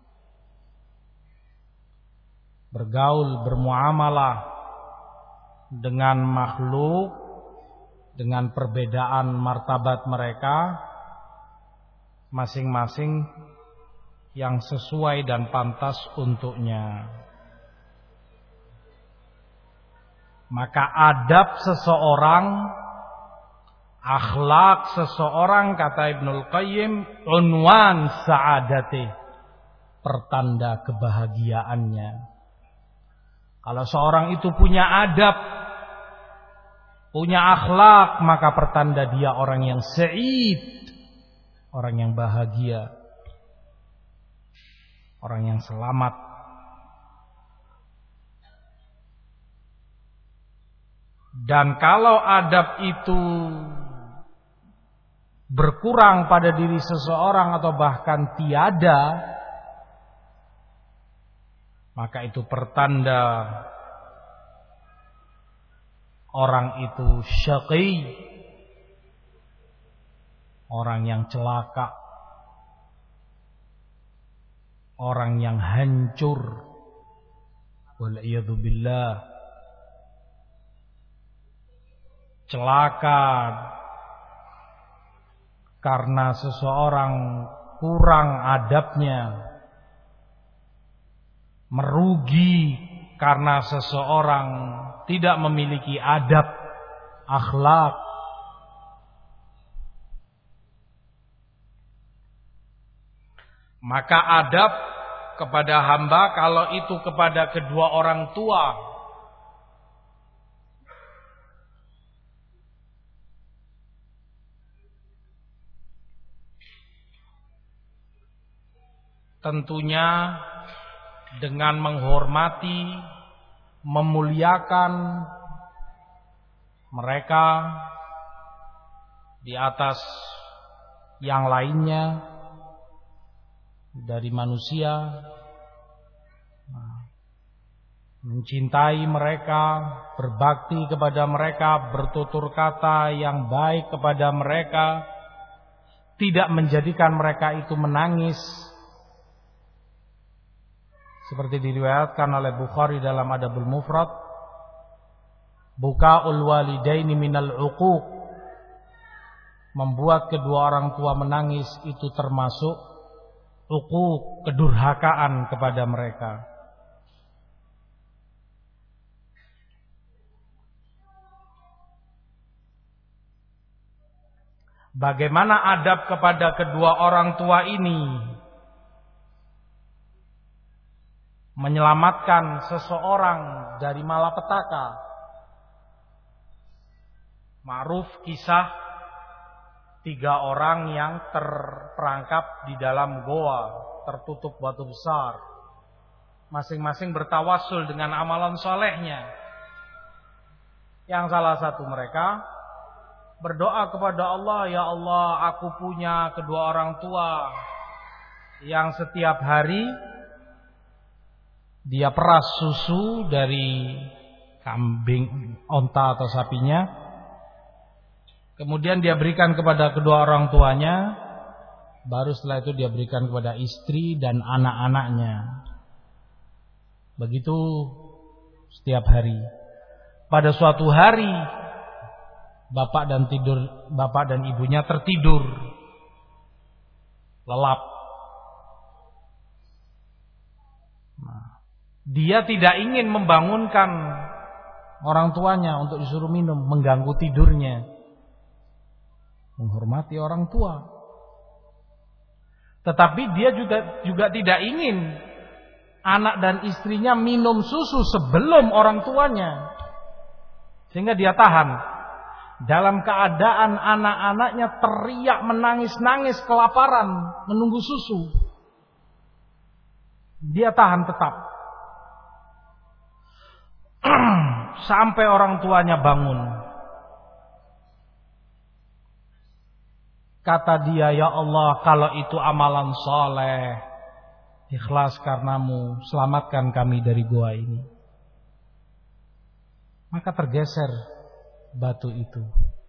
Bergaul, bermuamalah dengan makhluk dengan perbedaan martabat mereka masing-masing yang sesuai dan pantas untuknya. Maka adab seseorang, akhlak seseorang, kata Ibnul Qayyim, unwan sa'adati, pertanda kebahagiaannya. Kalau seorang itu punya adab, punya akhlak, maka pertanda dia orang yang sa'id, orang yang bahagia, orang yang selamat. Dan kalau adab itu berkurang pada diri seseorang atau bahkan tiada, maka itu pertanda orang itu syaqi, orang yang celaka, orang yang hancur, wal'iyadzubillah, celaka karena seseorang kurang adabnya, merugi karena seseorang tidak memiliki adab, akhlak. Maka adab kepada hamba, kalau itu kepada kedua orang tua, tentunya dengan menghormati, memuliakan mereka di atas yang lainnya dari manusia, mencintai mereka, berbakti kepada mereka, bertutur kata yang baik kepada mereka, tidak menjadikan mereka itu menangis, seperti diriwayatkan oleh Bukhari dalam Adabul Mufrad, bukaul walidaini minal uquq, membuat kedua orang tua menangis itu termasuk uquq, kedurhakaan kepada mereka. Bagaimana adab kepada kedua orang tua ini? Menyelamatkan seseorang dari malapetaka. Ma'ruf kisah tiga orang yang terperangkap di dalam goa, tertutup batu besar. Masing-masing bertawassul dengan amalan solehnya. Yang salah satu mereka berdoa kepada Allah, ya Allah, aku punya kedua orang tua yang setiap hari dia peras susu dari kambing, onta atau sapinya. Kemudian dia berikan kepada kedua orang tuanya. Baru setelah itu dia berikan kepada istri dan anak-anaknya. Begitu setiap hari. Pada suatu hari bapak dan tidur, bapak dan ibunya tertidur lelap. Nah, dia tidak ingin membangunkan orang tuanya untuk disuruh minum, mengganggu tidurnya. Menghormati orang tua. Tetapi dia juga juga tidak ingin anak dan istrinya minum susu sebelum orang tuanya. Sehingga dia tahan. Dalam keadaan anak-anaknya teriak menangis-nangis kelaparan menunggu susu. Dia tahan tetap. Sampai orang tuanya bangun. Kata dia, ya Allah, kalau itu amalan soleh, ikhlas karenamu, selamatkan kami dari gua ini. Maka tergeser batu itu.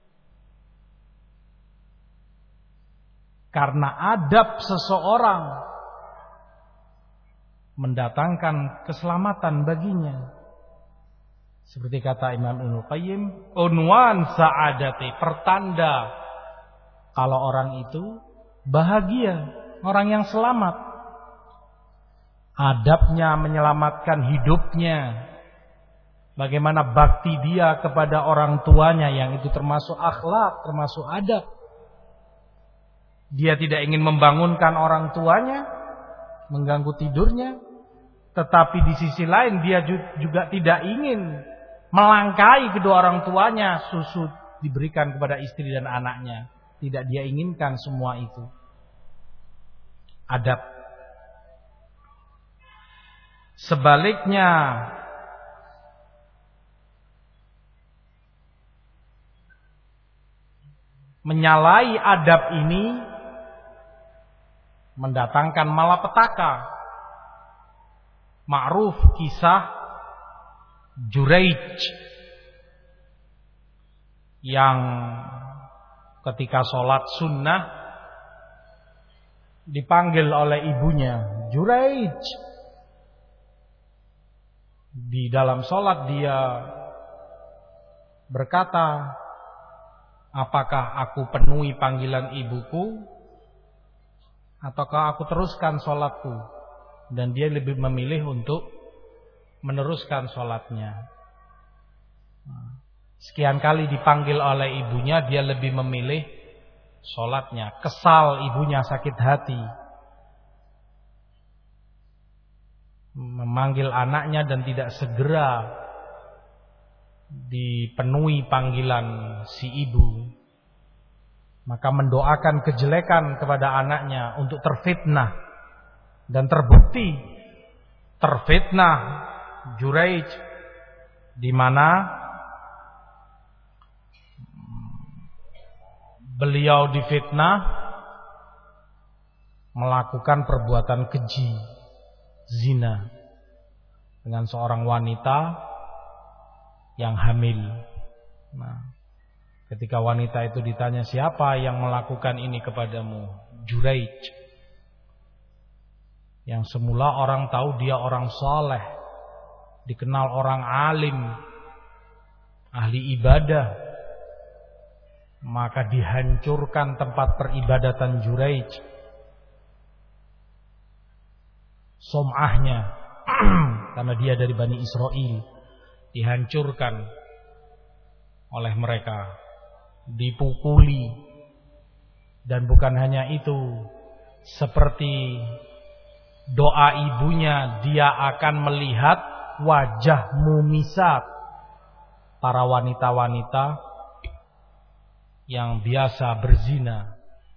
Karena adab seseorang mendatangkan keselamatan baginya. Seperti kata Imam Ibnu Qayyim, unwan sa'adati, pertanda kalau orang itu bahagia, orang yang selamat. Adabnya menyelamatkan hidupnya. Bagaimana bakti dia kepada orang tuanya, yang itu termasuk akhlak, termasuk adab. Dia tidak ingin membangunkan orang tuanya, mengganggu tidurnya. Tetapi di sisi lain dia juga tidak ingin melangkai kedua orang tuanya, susu diberikan kepada istri dan anaknya. Tidak dia inginkan semua itu. Adab. Sebaliknya, menyalahi adab ini mendatangkan malapetaka. Ma'ruf kisah Juraij yang ketika sholat sunnah dipanggil oleh ibunya, Juraij. Di dalam sholat dia berkata, apakah aku penuhi panggilan ibuku ataukah aku teruskan sholatku? Dan dia lebih memilih untuk meneruskan sholatnya. Sekian kali dipanggil oleh ibunya, dia lebih memilih sholatnya. Kesal ibunya, sakit hati, memanggil anaknya dan tidak segera dipenuhi panggilan si ibu. Maka mendoakan kejelekan kepada anaknya untuk terfitnah. Dan terbukti terfitnah Juraij, di mana beliau difitnah melakukan perbuatan keji, zina dengan seorang wanita yang hamil. Nah, ketika wanita itu ditanya, siapa yang melakukan ini kepadamu? Juraij. Yang semula orang tahu dia orang soleh, dikenal orang alim, ahli ibadah. Maka dihancurkan tempat peribadatan Juraij, som'ahnya, karena dia dari Bani Israel, dihancurkan oleh mereka, dipukuli. Dan bukan hanya itu, seperti doa ibunya, dia akan melihat wajah mumisat para wanita-wanita yang biasa berzina.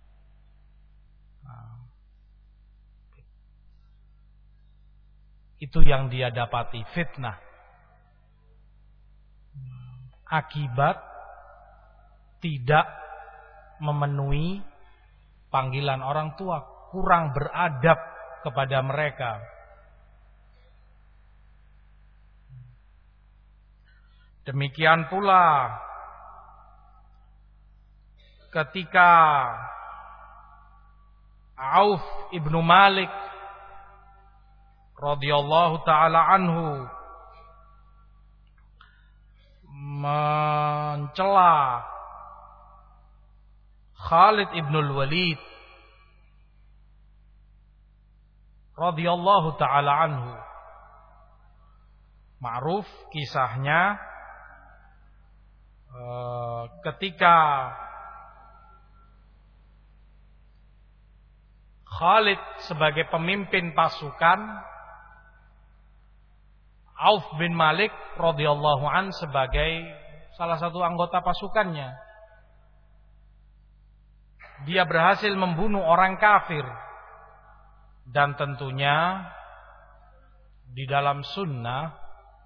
Itu yang dia dapati, fitnah. Akibat tidak memenuhi panggilan orang tua, kurang beradab kepada mereka. Demikian pula ketika Auf ibnu Malik radhiyallahu taala anhu mencela Khalid ibnul Walid radhiyallahu taala anhu. Ma'ruf kisahnya, ketika Khalid sebagai pemimpin pasukan, Auf bin Malik radhiyallahu an sebagai salah satu anggota pasukannya. Dia berhasil membunuh orang kafir. Dan tentunya di dalam sunnah,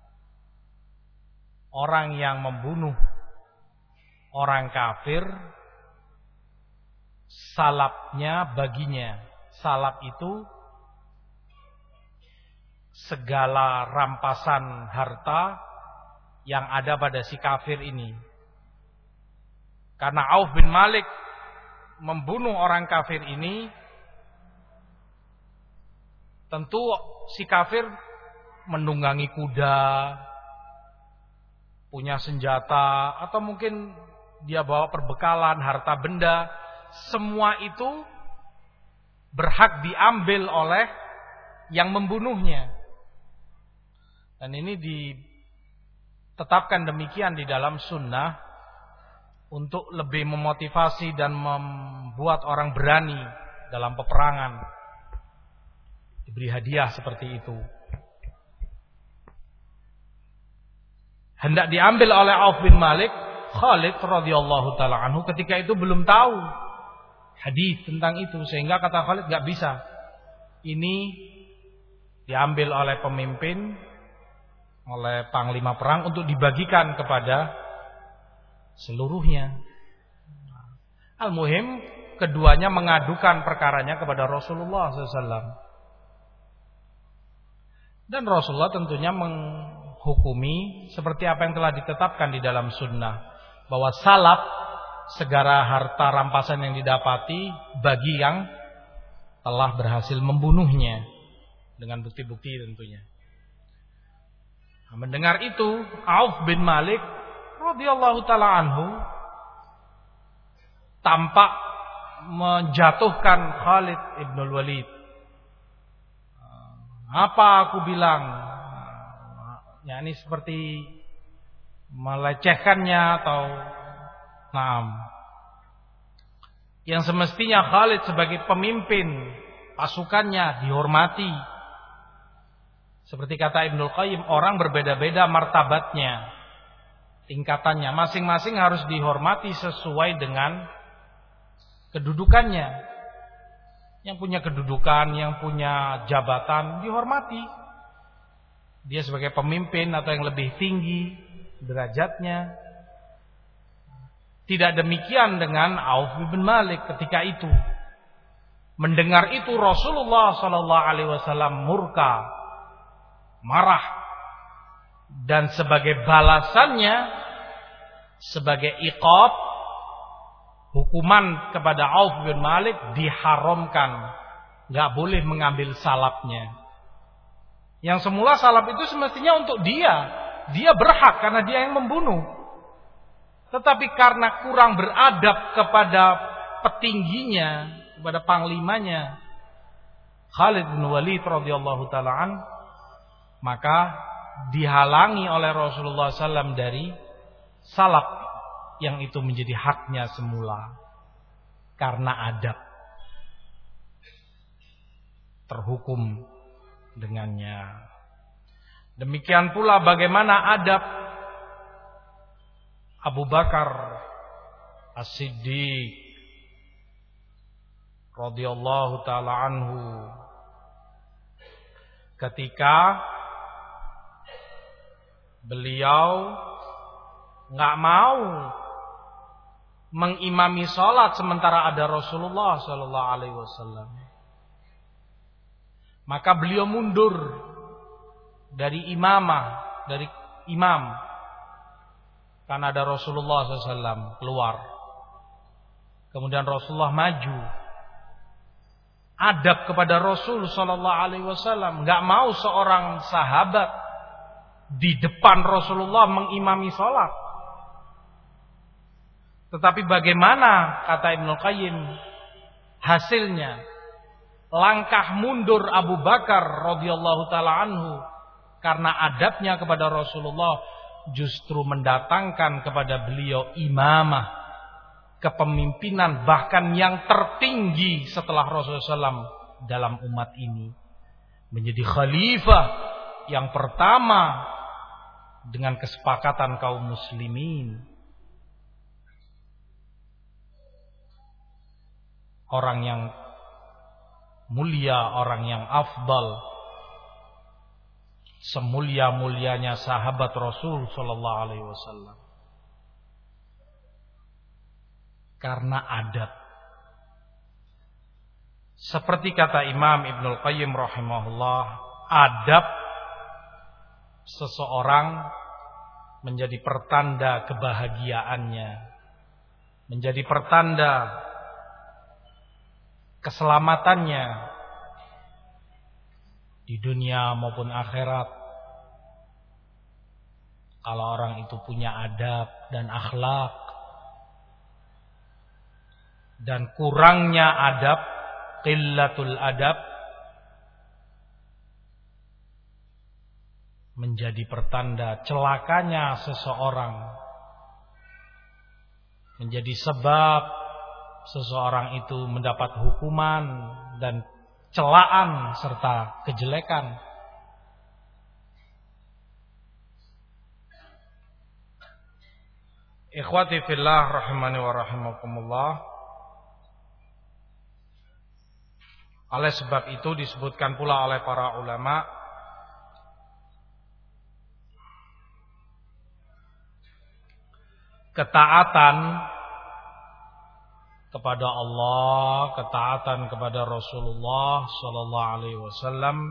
orang yang membunuh orang kafir, salapnya baginya. Salap itu segala rampasan harta yang ada pada si kafir ini. Karena Auf bin Malik membunuh orang kafir ini, tentu si kafir menunggangi kuda, punya senjata, atau mungkin dia bawa perbekalan, harta benda. Semua itu berhak diambil oleh yang membunuhnya. Dan ini ditetapkan demikian di dalam sunnah untuk lebih memotivasi dan membuat orang berani dalam peperangan. Diberi hadiah seperti itu. Hendak diambil oleh Auf bin Malik, Khalid radhiyallahu taala anhu ketika itu belum tahu hadis tentang itu, sehingga kata Khalid, gak bisa. Ini diambil oleh pemimpin, oleh panglima perang untuk dibagikan kepada seluruhnya. Al-muhim, keduanya mengadukan perkaranya kepada Rasulullah shallallahu alaihi wasallam. Dan Rasulullah tentunya menghukumi seperti apa yang telah ditetapkan di dalam sunnah, bahwa salaf, segala harta rampasan yang didapati bagi yang telah berhasil membunuhnya. dengan bukti-bukti tentunya. Nah, mendengar itu, Auf bin Malik radhiyallahu taala anhu tampak menjatuhkan Khalid ibn Walid. Apa aku bilang? Ya, ini seperti melecehkannya atau naam. Yang semestinya Khalid sebagai pemimpin pasukannya dihormati. Seperti kata Ibnul Qayyim, orang berbeda-beda martabatnya, tingkatannya, masing-masing harus dihormati sesuai dengan kedudukannya. Yang punya kedudukan, yang punya jabatan dihormati. Dia sebagai pemimpin atau yang lebih tinggi derajatnya. Tidak demikian dengan Auf bin Malik ketika itu. Mendengar itu Rasulullah sallallahu alaihi wasallam murka, marah, dan sebagai balasannya, sebagai iqab, hukuman kepada Auf bin Malik diharamkan, nggak boleh mengambil salapnya. Yang semula salap itu semestinya untuk dia, dia berhak karena dia yang membunuh. Tetapi karena kurang beradab kepada petingginya, kepada panglimanya Khalid bin Walid radhiyallahu taala an, maka dihalangi oleh Rasulullah sallallahu alaihi wasallam dari salap yang itu menjadi haknya semula karena adab, terhukum dengannya. Demikian pula bagaimana adab Abu Bakar As-Siddiq radhiyallahu taala anhu ketika beliau nggak mau mengimami salat sementara ada Rasulullah sallallahu alaihi wasallam. Maka beliau mundur dari imamah, dari imam, karena ada Rasulullah sallallahu alaihi wasallam keluar. Kemudian Rasulullah maju. Adab kepada Rasul sallallahu alaihi wasallam, nggak mau seorang sahabat di depan Rasulullah mengimami salat. Tetapi bagaimana kata Ibnu Qayyim hasilnya? Langkah mundur Abu Bakar radhiyallahu taala anhu karena adabnya kepada Rasulullah justru mendatangkan kepada beliau imamah, kepemimpinan bahkan yang tertinggi setelah Rasulullah sallallahu alaihi wasallam dalam umat ini, menjadi khalifah yang pertama dengan kesepakatan kaum muslimin. Orang yang mulia, orang yang afdal, semulia-mulianya sahabat Rasul sallallahu alaihi wasallam. Karena adab. Seperti kata Imam Ibnul Qayyim rahimahullah, adab seseorang menjadi pertanda kebahagiaannya, menjadi pertanda keselamatannya di dunia maupun akhirat. Kalau orang itu punya adab dan akhlak, dan kurangnya adab, qillatul adab, menjadi pertanda celakanya seseorang, menjadi sebab seseorang itu mendapat hukuman dan celaan serta kejelekan. Ikhwati fillah rahimani wa rahimakumullah. Oleh sebab itu disebutkan pula oleh para ulama, ketaatan kepada Allah, ketaatan kepada Rasulullah sallallahu alaihi wasallam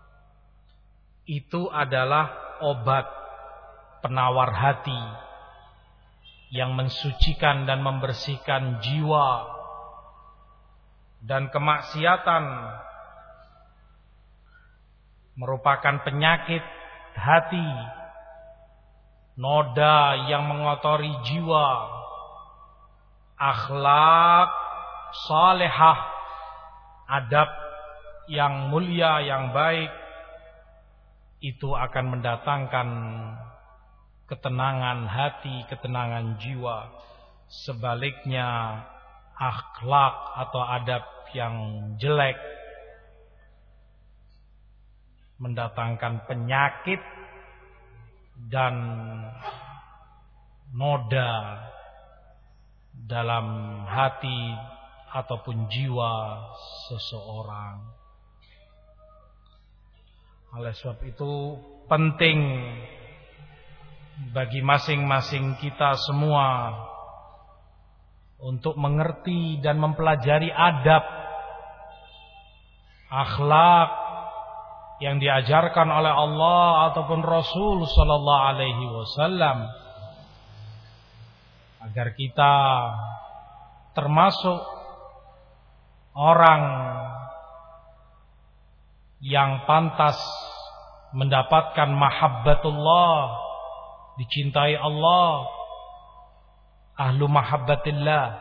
itu adalah obat penawar hati yang mensucikan dan membersihkan jiwa, dan kemaksiatan merupakan penyakit hati, noda yang mengotori jiwa. Akhlak salihah, adab yang mulia, yang baik, itu akan mendatangkan ketenangan hati, ketenangan jiwa. Sebaliknya, akhlak atau adab yang jelek mendatangkan penyakit dan noda dalam hati ataupun jiwa seseorang. Oleh sebab itu penting bagi masing-masing kita semua untuk mengerti dan mempelajari adab, akhlak yang diajarkan oleh Allah ataupun Rasul sallallahu alaihi wasallam, agar kita termasuk orang yang pantas mendapatkan mahabbatullah, dicintai Allah, ahlu mahabbatillah,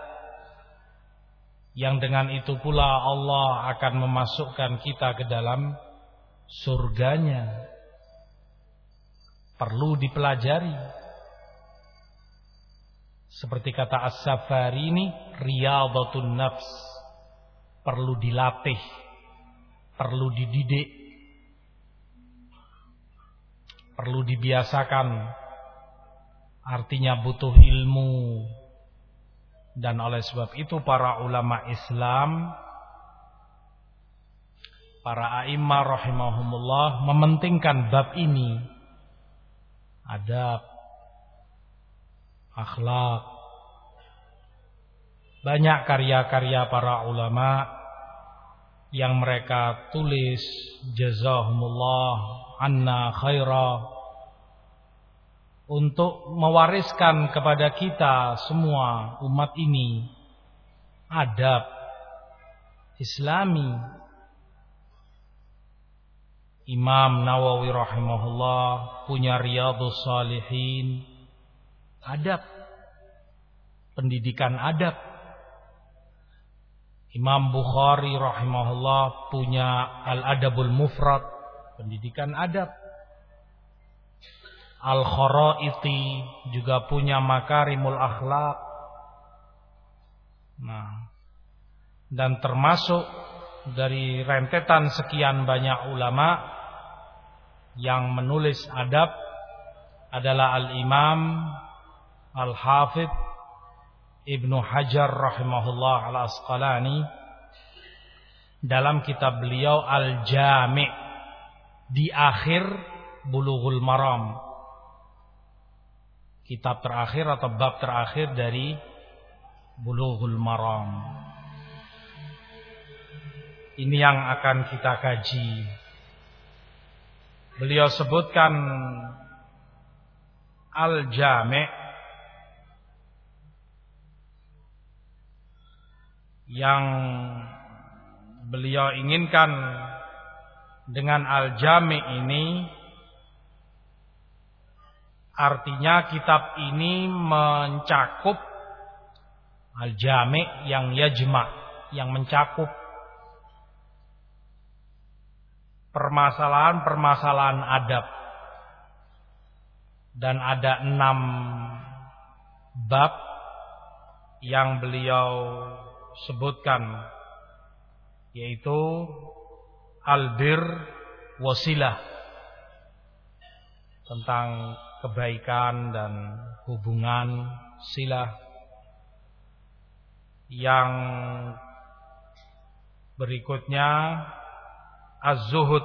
yang dengan itu pula Allah akan memasukkan kita ke dalam surganya. Perlu dipelajari. Seperti kata As-Safari ini, riyadhatun nafs, perlu dilatih, perlu dididik, perlu dibiasakan. Artinya butuh ilmu. Dan oleh sebab itu para ulama Islam, para a'immah rahimahumullah mementingkan bab ini. Adab, akhlak. Banyak karya-karya para ulama yang mereka tulis, jazahumullah anna khaira, untuk mewariskan kepada kita semua umat ini adab Islami. Imam Nawawi rahimahullah punya Riyadhus Shalihin, adab, pendidikan adab. Imam Bukhari rahimahullah punya Al-Adabul Mufrad, pendidikan adab. Al-Kharaiti juga punya Makarimul Akhlaq. Nah, dan termasuk dari rentetan sekian banyak ulama yang menulis adab adalah Al-Imam Al-Hafidh Ibnu Hajar rahimahullah Al-Asqalani dalam kitab beliau Al-Jami' di akhir Bulughul Maram, kitab terakhir atau bab terakhir dari Bulughul Maram. Ini yang akan kita kaji. Beliau sebutkan Al-Jami' yang beliau inginkan dengan Al-Jami' ini, artinya kitab ini mencakup Al-Jami' yang yajma', yang mencakup permasalahan-permasalahan adab. Dan ada enam bab yang beliau sebutkan, yaitu al-bir wasilah, tentang kebaikan dan hubungan silah. Yang berikutnya az-zuhud,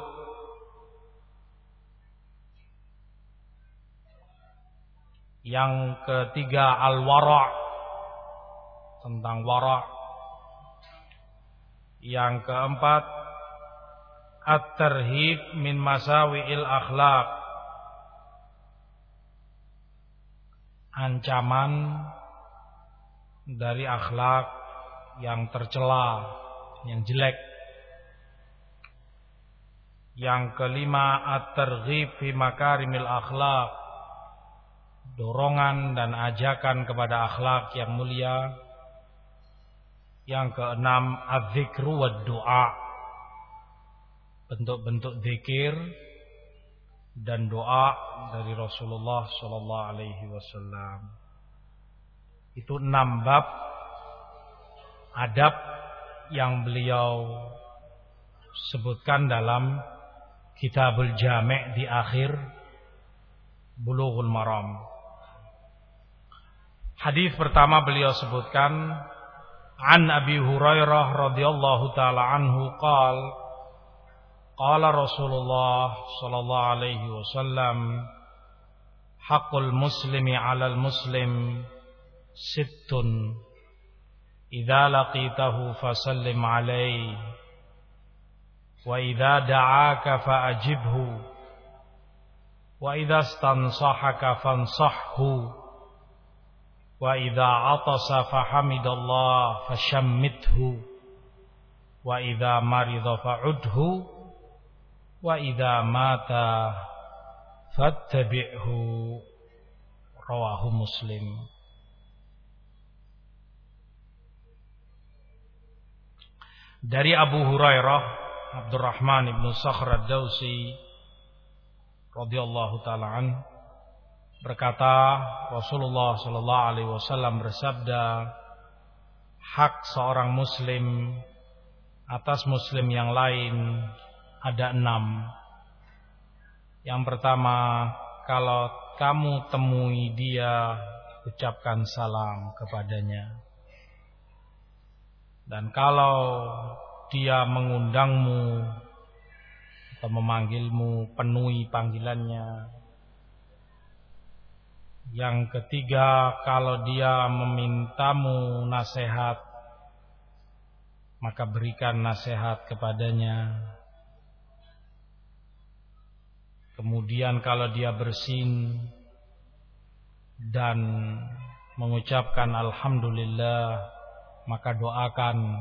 yang ketiga al-wara', tentang wara'. Yang keempat at-tarhib min masawi'il akhlaq, ancaman dari akhlak yang tercela, yang jelek. Yang kelima, at-targhib fi makarimil akhlaq, dorongan dan ajakan kepada akhlak yang mulia. Yang keenam, az-zikru wad du'a, bentuk-bentuk zikir dan doa dari Rasulullah sallallahu alaihi wasallam. Itu enam bab adab yang beliau sebutkan dalam Kitabul Jami' di akhir Bulughul Maram. Hadis pertama beliau sebutkan, an Abi Hurairah radhiyallahu taala anhu qaal qala Rasulullah sallallahu alaihi wasallam, haqqul muslimi 'alal muslim sittun idza laqitahu fasallim 'alaihi wa idza da'aka fa'ajibhu wa idza istansahaka fansahhu wa idza 'atasa fahamidallah fashammithu wa idza marida fa'udhu wa idza mata fattabi'hu, rawahu Muslim. Dari Abu Hurairah Abdurrahman ibn Sakhr ad-Dawsi radhiyallahu taala an berkata, Rasulullah sallallahu alaihi wasallam bersabda, hak seorang muslim atas muslim yang lain ada enam. Yang pertama, kalau kamu temui dia, ucapkan salam kepadanya. Dan kalau dia mengundangmu atau memanggilmu, penuhi panggilannya. Yang ketiga, kalau dia memintamu nasihat, maka berikan nasihat kepadanya. Kemudian kalau dia bersin dan mengucapkan alhamdulillah, maka doakan.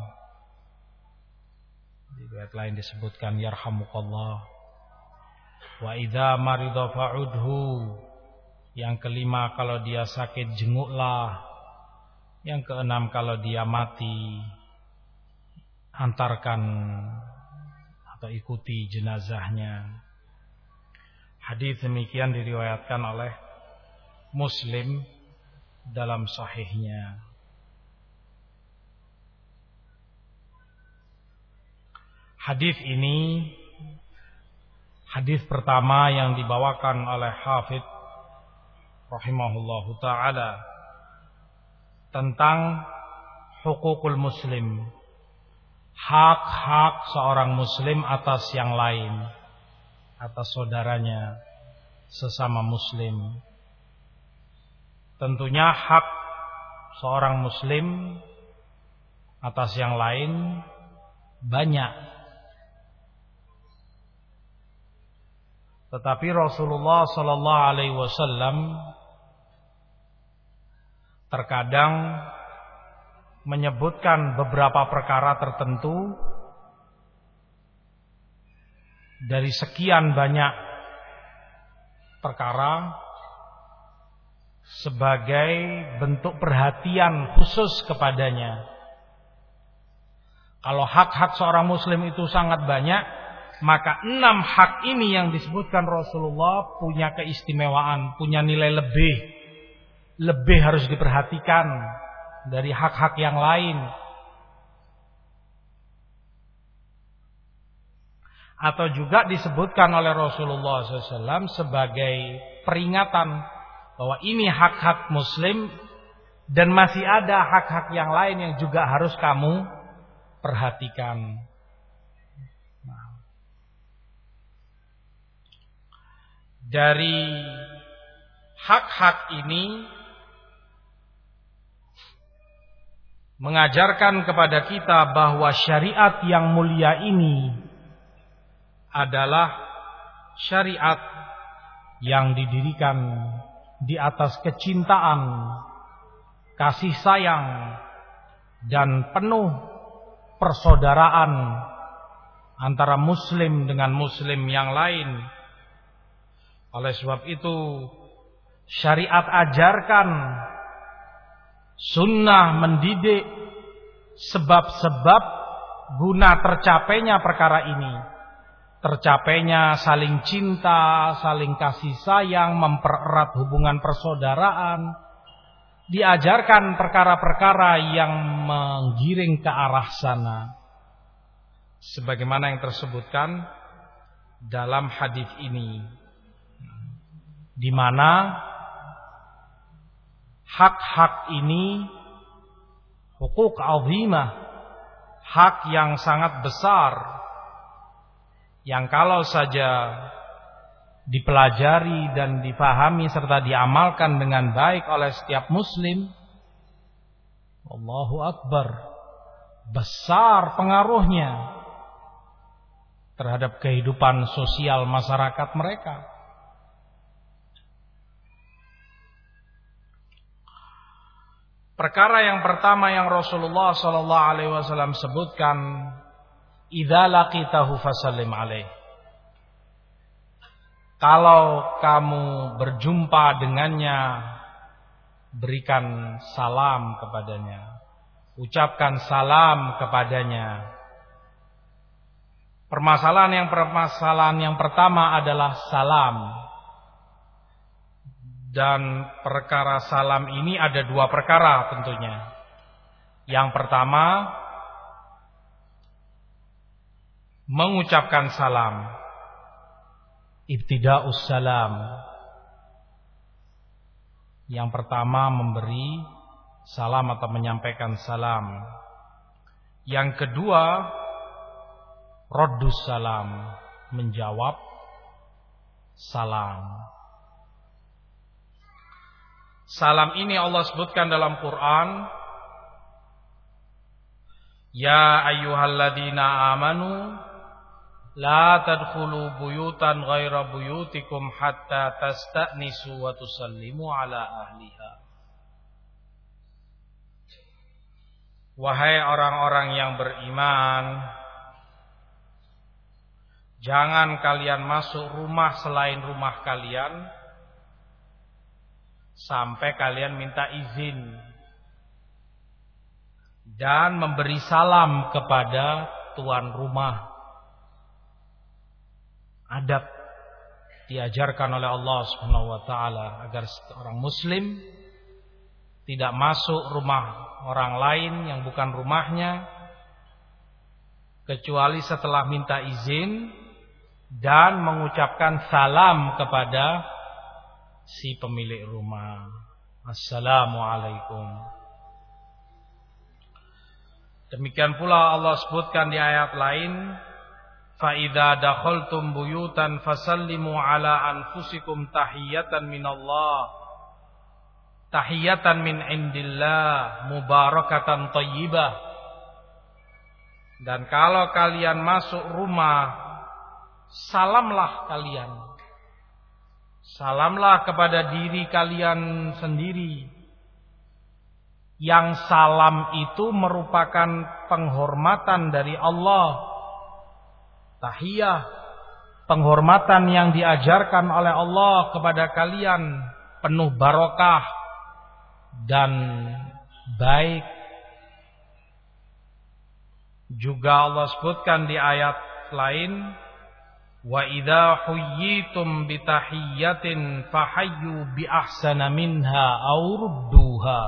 Di ayat lain disebutkan yarhamukallah. Wa idza marida fa'udhu. Yang kelima, kalau dia sakit jenguklah. Yang keenam, kalau dia mati, antarkan atau ikuti jenazahnya. Hadis demikian diriwayatkan oleh Muslim dalam sahihnya. Hadis ini hadis pertama yang dibawakan oleh Hafidz rahimahullahu ta'ala tentang hukukul muslim, hak-hak seorang muslim atas yang lain, atas saudaranya sesama muslim. Tentunya hak seorang muslim atas yang lain banyak. Tetapi Rasulullah sallallahu alaihi wasallam terkadang menyebutkan beberapa perkara tertentu dari sekian banyak perkara sebagai bentuk perhatian khusus kepadanya. Kalau hak-hak seorang muslim itu sangat banyak, maka enam hak ini yang disebutkan Rasulullah punya keistimewaan, punya nilai lebih. Lebih harus diperhatikan dari hak-hak yang lain. Atau juga disebutkan oleh Rasulullah shallallahu alaihi wasallam sebagai peringatan bahwa ini hak-hak muslim dan masih ada hak-hak yang lain yang juga harus kamu perhatikan. Dari hak-hak ini mengajarkan kepada kita bahwa syariat yang mulia ini adalah syariat yang didirikan di atas kecintaan, kasih sayang, dan penuh persaudaraan antara muslim dengan muslim yang lain. Oleh sebab itu syariat ajarkan, sunnah mendidik sebab-sebab guna tercapainya perkara ini. Tercapainya saling cinta, saling kasih sayang, mempererat hubungan persaudaraan. Diajarkan perkara-perkara yang menggiring ke arah sana. Sebagaimana yang tersebutkan dalam hadis ini. Di mana hak-hak ini hukuk azimah, hak yang sangat besar, yang kalau saja dipelajari dan dipahami serta diamalkan dengan baik oleh setiap muslim, Allahu Akbar, besar pengaruhnya terhadap kehidupan sosial masyarakat mereka. Perkara yang pertama yang Rasulullah sallallahu alaihi wasallam sebutkan, idza laqitahu fasallim alaih. Kalau kamu berjumpa dengannya, berikan salam kepadanya, ucapkan salam kepadanya. Permasalahan yang permasalahan yang pertama adalah salam. Dan perkara salam ini ada dua perkara tentunya. Yang pertama, mengucapkan salam, ibtida'us salam. Yang pertama memberi salam atau menyampaikan salam. Yang kedua, raddus salam, menjawab salam. Salam ini Allah sebutkan dalam Quran, ya ayyuhalladzina amanu la tadkhulu buyutan ghaira buyutikum hatta tasta'nisu wa tusallimu ala ahliha. Wahai orang-orang yang beriman, jangan kalian masuk rumah selain rumah kalian sampai kalian minta izin dan memberi salam kepada tuan rumah. Adab diajarkan oleh Allah Subhanahu wa taala agar seorang muslim tidak masuk rumah orang lain yang bukan rumahnya kecuali setelah minta izin dan mengucapkan salam kepada si pemilik rumah. Assalamualaikum. Demikian pula Allah sebutkan di ayat lain, fa idza dakhaltum buyutan fasallimu ala anfusikum tahiyatan minallah tahiyatan min indillah mubarakatan thayyibah. Dan kalau kalian masuk rumah, salamlah kalian. Salamlah kepada diri kalian sendiri. Yang salam itu merupakan penghormatan dari Allah. Tahiyah, penghormatan yang diajarkan oleh Allah kepada kalian, penuh barokah dan baik. Juga Allah sebutkan di ayat lain, wa idza huyyitum bi tahiyyatin fahayyu bi ahsana minha aw rudduha.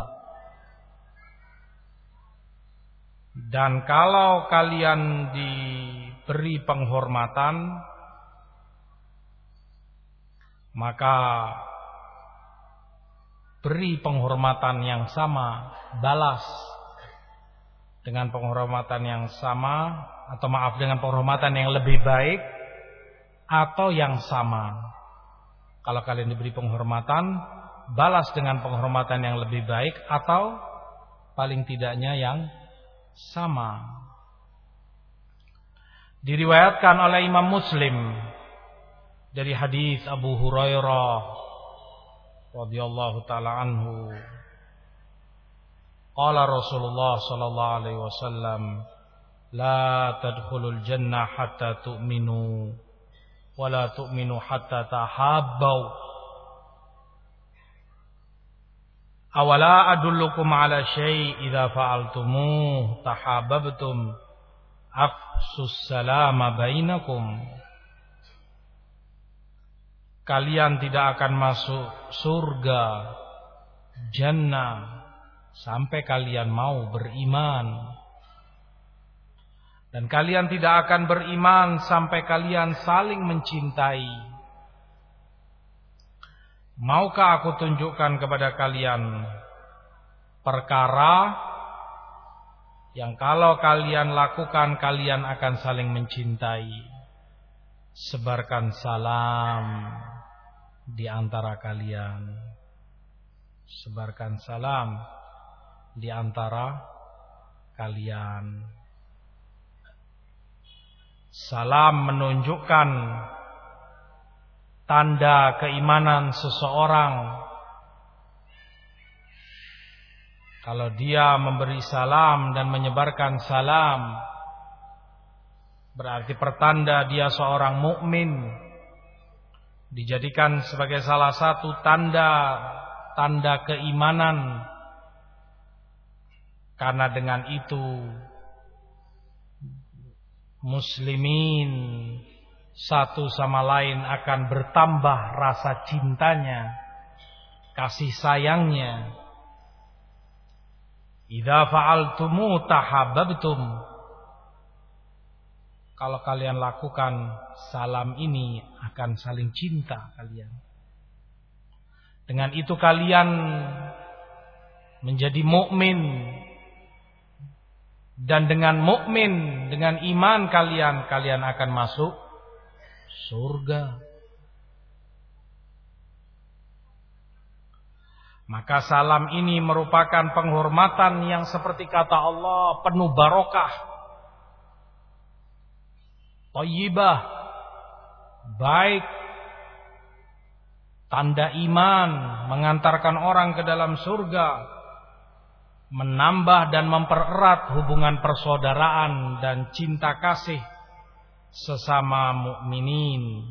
Dan kalau kalian diberi penghormatan, maka beri penghormatan yang sama, balas dengan penghormatan yang sama, atau maaf dengan penghormatan yang lebih baik atau yang sama. Kalau kalian diberi penghormatan, balas dengan penghormatan yang lebih baik atau paling tidaknya yang sama. Diriwayatkan oleh Imam Muslim dari hadis Abu Hurairah radhiyallahu taala anhu, qala Rasulullah sallallahu alaihi wasallam, La tadkhulul jannah hatta tu'minu wa la tu'minu hatta tahabbau. Awala adullukum ala syai' idza fa'altumuh tahabbabtum afsus salama bainakum. Kalian tidak akan masuk surga jannah sampai kalian mau beriman. Dan kalian tidak akan beriman sampai kalian saling mencintai. Maukah aku tunjukkan kepada kalian perkara yang kalau kalian lakukan kalian akan saling mencintai? Sebarkan salam di antara kalian. Sebarkan salam di antara kalian. Salam menunjukkan tanda keimanan seseorang. Kalau dia memberi salam dan menyebarkan salam, berarti pertanda dia seorang mukmin. Dijadikan sebagai salah satu tanda tanda keimanan. Karena dengan itu muslimin satu sama lain akan bertambah rasa cintanya, kasih sayangnya. Idza fa'altumu tahabbabtum. Kalau kalian lakukan salam ini akan saling cinta kalian. Dengan itu kalian menjadi mukmin. Dan dengan mukmin, dengan iman kalian, kalian akan masuk surga. Maka salam ini merupakan penghormatan yang seperti kata Allah penuh barokah, thayyibah, baik, tanda iman, mengantarkan orang ke dalam surga, menambah dan mempererat hubungan persaudaraan dan cinta kasih sesama mukminin.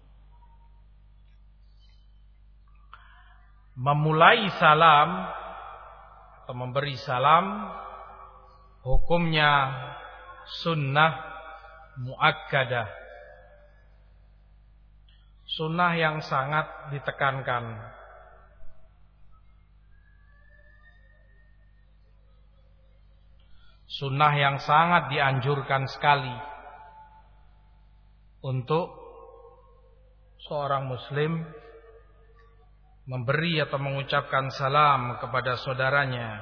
Memulai salam atau memberi salam hukumnya sunnah muakkadah, sunnah yang sangat ditekankan. Sunnah yang sangat dianjurkan sekali untuk seorang muslim memberi atau mengucapkan salam kepada saudaranya.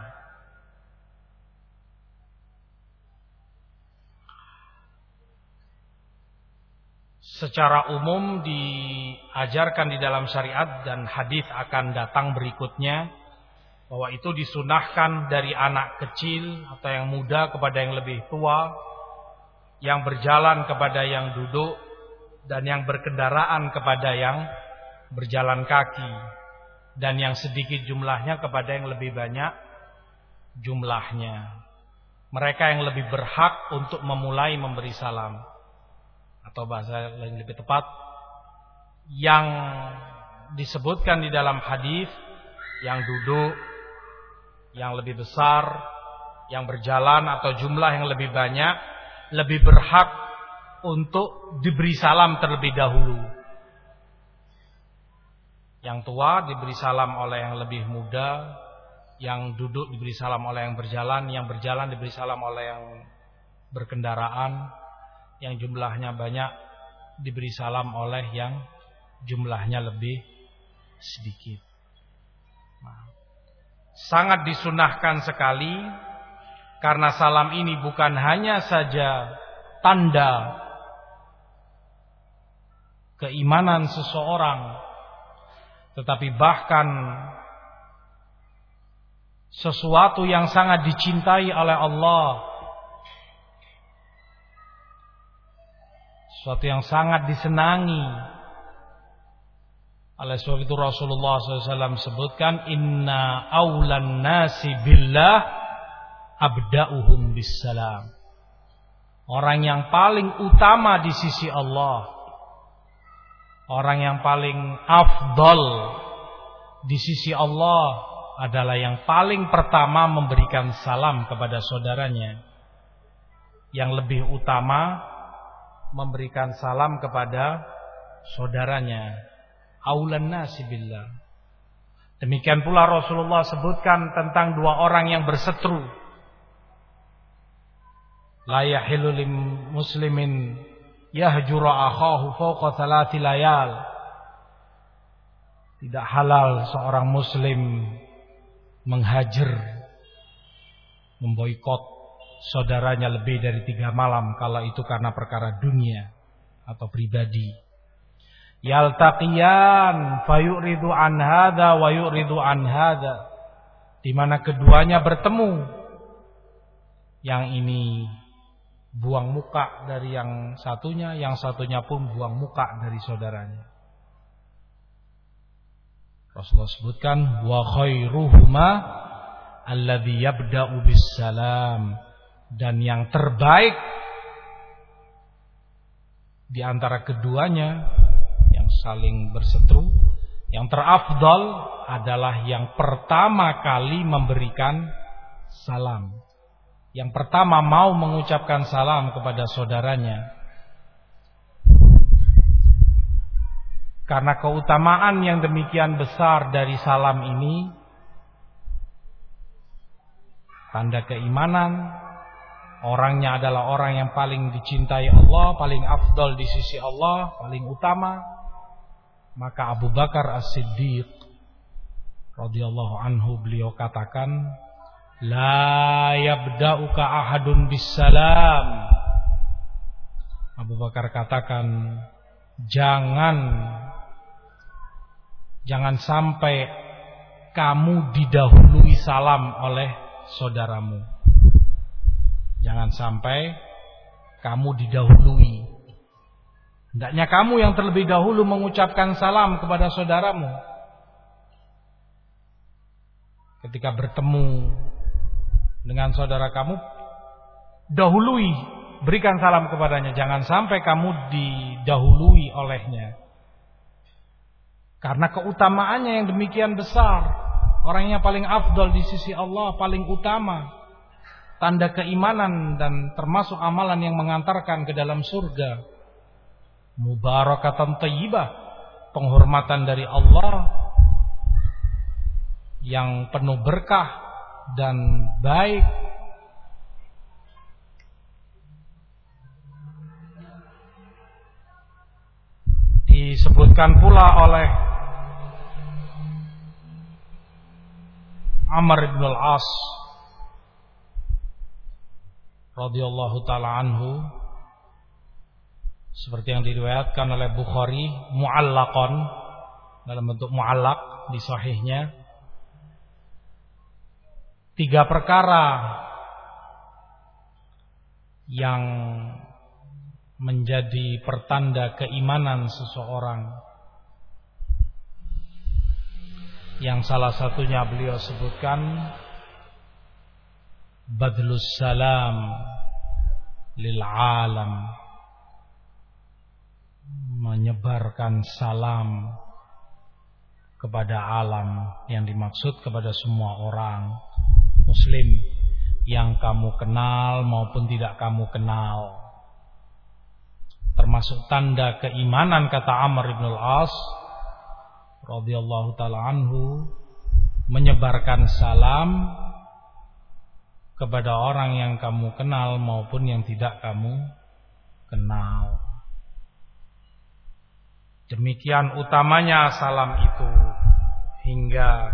Secara umum diajarkan di dalam syariat dan hadis akan datang berikutnya, bahwa itu disunahkan dari anak kecil atau yang muda kepada yang lebih tua, yang berjalan kepada yang duduk, dan yang berkendaraan kepada yang berjalan kaki, dan yang sedikit jumlahnya kepada yang lebih banyak jumlahnya. Mereka yang lebih berhak untuk memulai memberi salam, atau bahasa lain lebih tepat, yang disebutkan di dalam hadis, yang duduk, yang lebih besar, yang berjalan atau jumlah yang lebih banyak, lebih berhak untuk diberi salam terlebih dahulu. Yang tua diberi salam oleh yang lebih muda, yang duduk diberi salam oleh yang berjalan, yang berjalan diberi salam oleh yang berkendaraan, yang jumlahnya banyak diberi salam oleh yang jumlahnya lebih sedikit. Sangat disunahkan sekali, karena salam ini bukan hanya saja tanda keimanan seseorang, tetapi bahkan sesuatu yang sangat dicintai oleh Allah, sesuatu yang sangat disenangi. Oleh sebab itu Rasulullah shallallahu alaihi wasallam sebutkan, inna awlan nasi billah abda'uhum bissalam. orang yang paling utama di sisi Allah, orang yang paling afdal di sisi Allah adalah yang paling pertama memberikan salam kepada saudaranya, yang lebih utama memberikan salam kepada saudaranya. Aulan nasi billah. Demikian pula Rasulullah sebutkan tentang dua orang yang berseteru. La yahillu lil muslimin yahjura akhahu fawqa thalathi layal. Tidak halal seorang muslim menghajar, memboikot saudaranya lebih dari tiga malam kalau itu karena perkara dunia atau pribadi. Yaltaqiyan fayuridu an hadza wa yuridu an hadza, di mana keduanya bertemu, yang ini buang muka dari yang satunya, yang satunya pun buang muka dari saudaranya. Rasulullah sebutkan wa khairuhuma alladzi yabda'u bis salam, dan yang terbaik di antara keduanya yang saling berseteru, yang terafdal adalah yang pertama kali memberikan salam, yang pertama mau mengucapkan salam kepada saudaranya. Karena keutamaan yang demikian besar dari salam ini, tanda keimanan, orangnya adalah orang yang paling dicintai Allah, paling afdal di sisi Allah, paling utama. Maka Abu Bakar As-Siddiq radhiyallahu anhu, beliau katakan, la yabda'uka ahadun bisalam. Abu Bakar katakan, jangan jangan sampai kamu didahului salam oleh saudaramu. Jangan sampai kamu didahului. Hendaknya kamu yang terlebih dahulu mengucapkan salam kepada saudaramu. Ketika bertemu dengan saudara kamu, dahului, berikan salam kepadanya. Jangan sampai kamu didahului olehnya. Karena keutamaannya yang demikian besar. Orangnya paling afdal di sisi Allah, paling utama. Tanda keimanan dan termasuk amalan yang mengantarkan ke dalam surga. Mubarakatan thayyibah, penghormatan dari Allah yang penuh berkah dan baik. Disebutkan pula oleh Amr ibn al-As radhiyallahu ta'ala anhu, seperti yang diriwayatkan oleh Bukhari mu'allaqan, dalam bentuk mu'allaq di sahihnya, tiga perkara yang menjadi pertanda keimanan seseorang, yang salah satunya beliau sebutkan badlus salam lil alam, menyebarkan salam kepada alam, yang dimaksud kepada semua orang muslim yang kamu kenal maupun tidak kamu kenal. Termasuk tanda keimanan, kata Amr ibn al-As radhiyallahu ta'ala anhu, menyebarkan salam kepada orang yang kamu kenal maupun yang tidak kamu kenal. Demikian utamanya salam itu, hingga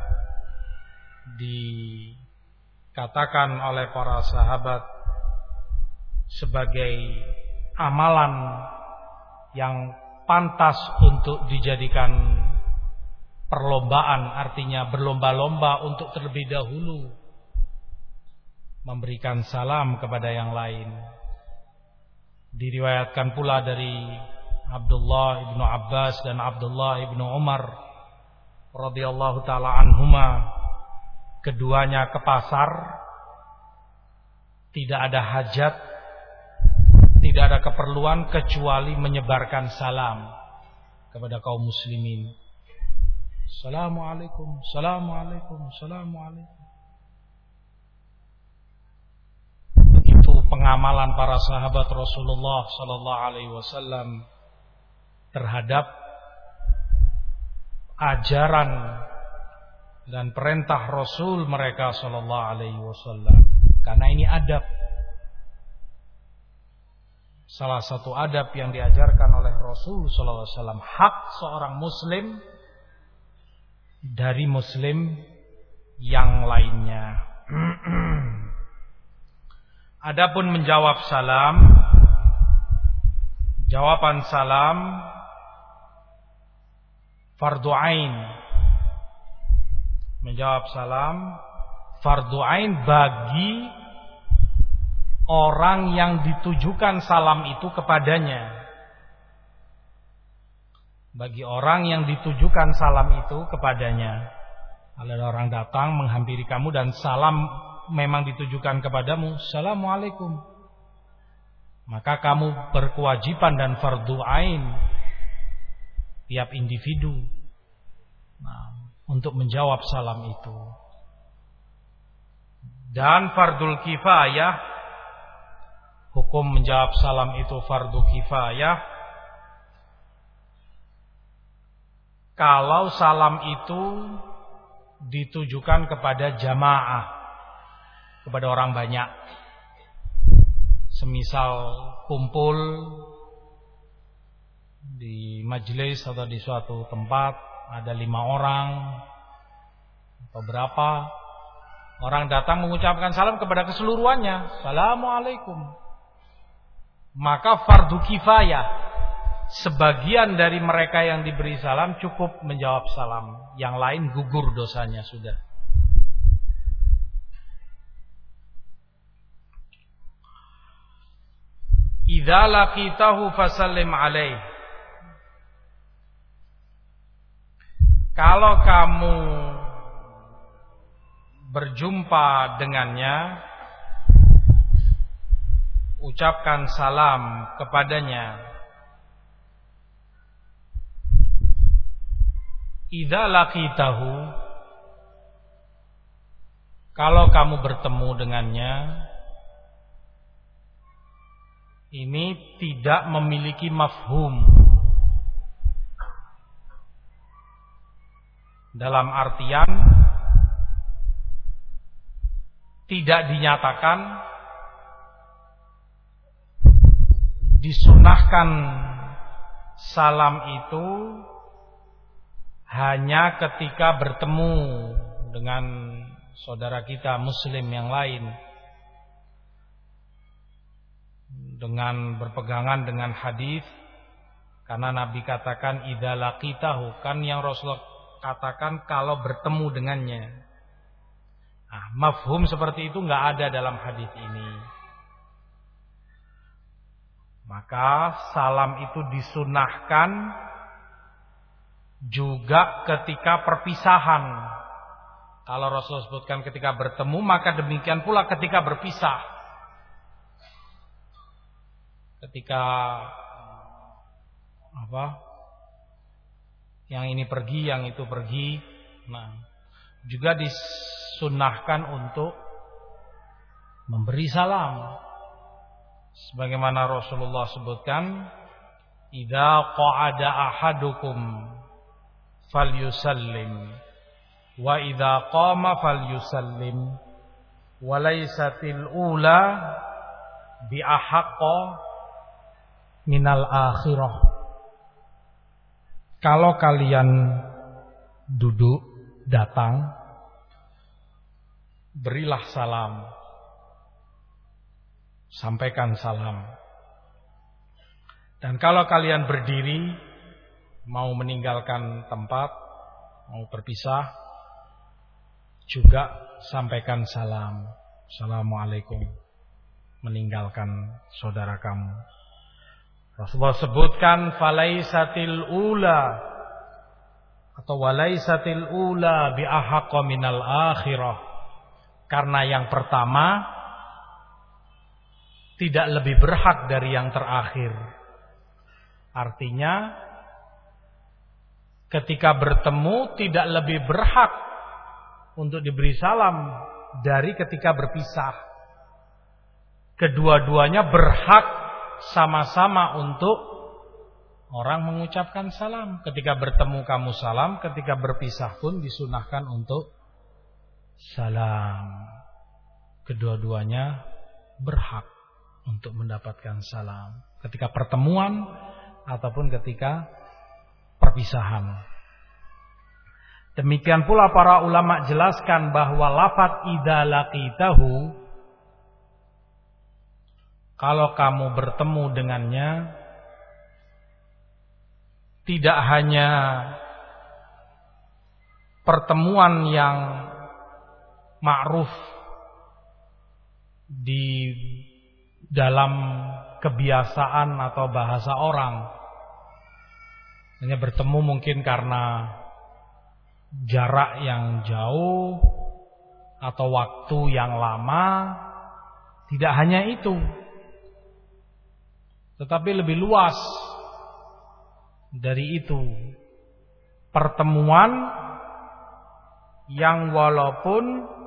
dikatakan oleh para sahabat sebagai amalan yang pantas untuk dijadikan perlombaan, artinya berlomba-lomba untuk terlebih dahulu memberikan salam kepada yang lain. Diriwayatkan pula dari Abdullah ibnu Abbas dan Abdullah ibnu Umar radhiyallahu ta'ala anhuma, keduanya ke pasar, tidak ada hajat, tidak ada keperluan kecuali menyebarkan salam kepada kaum muslimin. Assalamualaikum, assalamualaikum, assalamualaikum. Itu pengamalan para sahabat Rasulullah sallallahu alaihi wasallam terhadap ajaran dan perintah Rasul mereka sallallahu alaihi wasallam. Karena ini adab. Salah satu adab yang diajarkan oleh Rasul sallallahu alaihi wasallam, hak seorang muslim dari muslim yang lainnya. Adapun menjawab salam, jawaban salam fardu ain. Menjawab salam fardu ain bagi orang yang ditujukan salam itu kepadanya. Bagi orang yang ditujukan salam itu kepadanya. Ada orang datang menghampiri kamu dan salam memang ditujukan kepadamu, assalamualaikum. Maka kamu berkewajiban dan fardu ain tiap individu, nah, untuk menjawab salam itu. Dan fardul kifayah, hukum menjawab salam itu fardu kifayah kalau salam itu ditujukan kepada jamaah, kepada orang banyak. Semisal kumpul di majelis atau di suatu tempat, ada lima orang atau berapa orang datang mengucapkan salam kepada keseluruhannya, assalamualaikum. Maka fardu kifayah, sebagian dari mereka yang diberi salam cukup menjawab salam, yang lain gugur dosanya sudah. Idza laqitahu fasallim alaih. Kalau kamu berjumpa dengannya, ucapkan salam kepadanya. Idza laqitahu, kalau kamu bertemu dengannya, ini tidak memiliki mafhum. Dalam artian tidak dinyatakan disunahkan salam itu hanya ketika bertemu dengan saudara kita muslim yang lain, dengan berpegangan dengan hadis, karena Nabi katakan idza laqitahu, kan yang Rasulullah katakan kalau bertemu dengannya. Nah, mafhum seperti itu enggak ada dalam hadis ini. Maka salam itu disunahkan juga ketika perpisahan. Kalau Rasul sebutkan ketika bertemu, maka demikian pula ketika berpisah. Ketika apa? Yang ini pergi, yang itu pergi. Nah, juga disunahkan untuk memberi salam. Sebagaimana Rasulullah sebutkan, idza qa'ada ahadukum falyusallim wa idza qama falyusallim wa laysatil ula bi ahaqqa minal akhirah. Kalau kalian duduk, datang, berilah salam, sampaikan salam. Dan kalau kalian berdiri, mau meninggalkan tempat, mau berpisah, juga sampaikan salam. Assalamualaikum, meninggalkan saudara kamu. Rasulullah sebutkan falaisatil ula atau walaisatil ula bi ahaqqa minal akhirah. Karena yang pertama tidak lebih berhak dari yang terakhir. Artinya ketika bertemu tidak lebih berhak untuk diberi salam dari ketika berpisah. Kedua-duanya berhak sama-sama untuk orang mengucapkan salam. Ketika bertemu kamu salam, ketika berpisah pun disunahkan untuk salam. Kedua-duanya berhak untuk mendapatkan salam. Ketika pertemuan ataupun ketika perpisahan. Demikian pula para ulama jelaskan bahwa lafaz idza laqitahu, kalau kamu bertemu dengannya, tidak hanya pertemuan yang ma'ruf di dalam kebiasaan atau bahasa orang. Hanya bertemu mungkin karena jarak yang jauh atau waktu yang lama. Tidak hanya itu, tetapi lebih luas dari itu. Pertemuan yang walaupun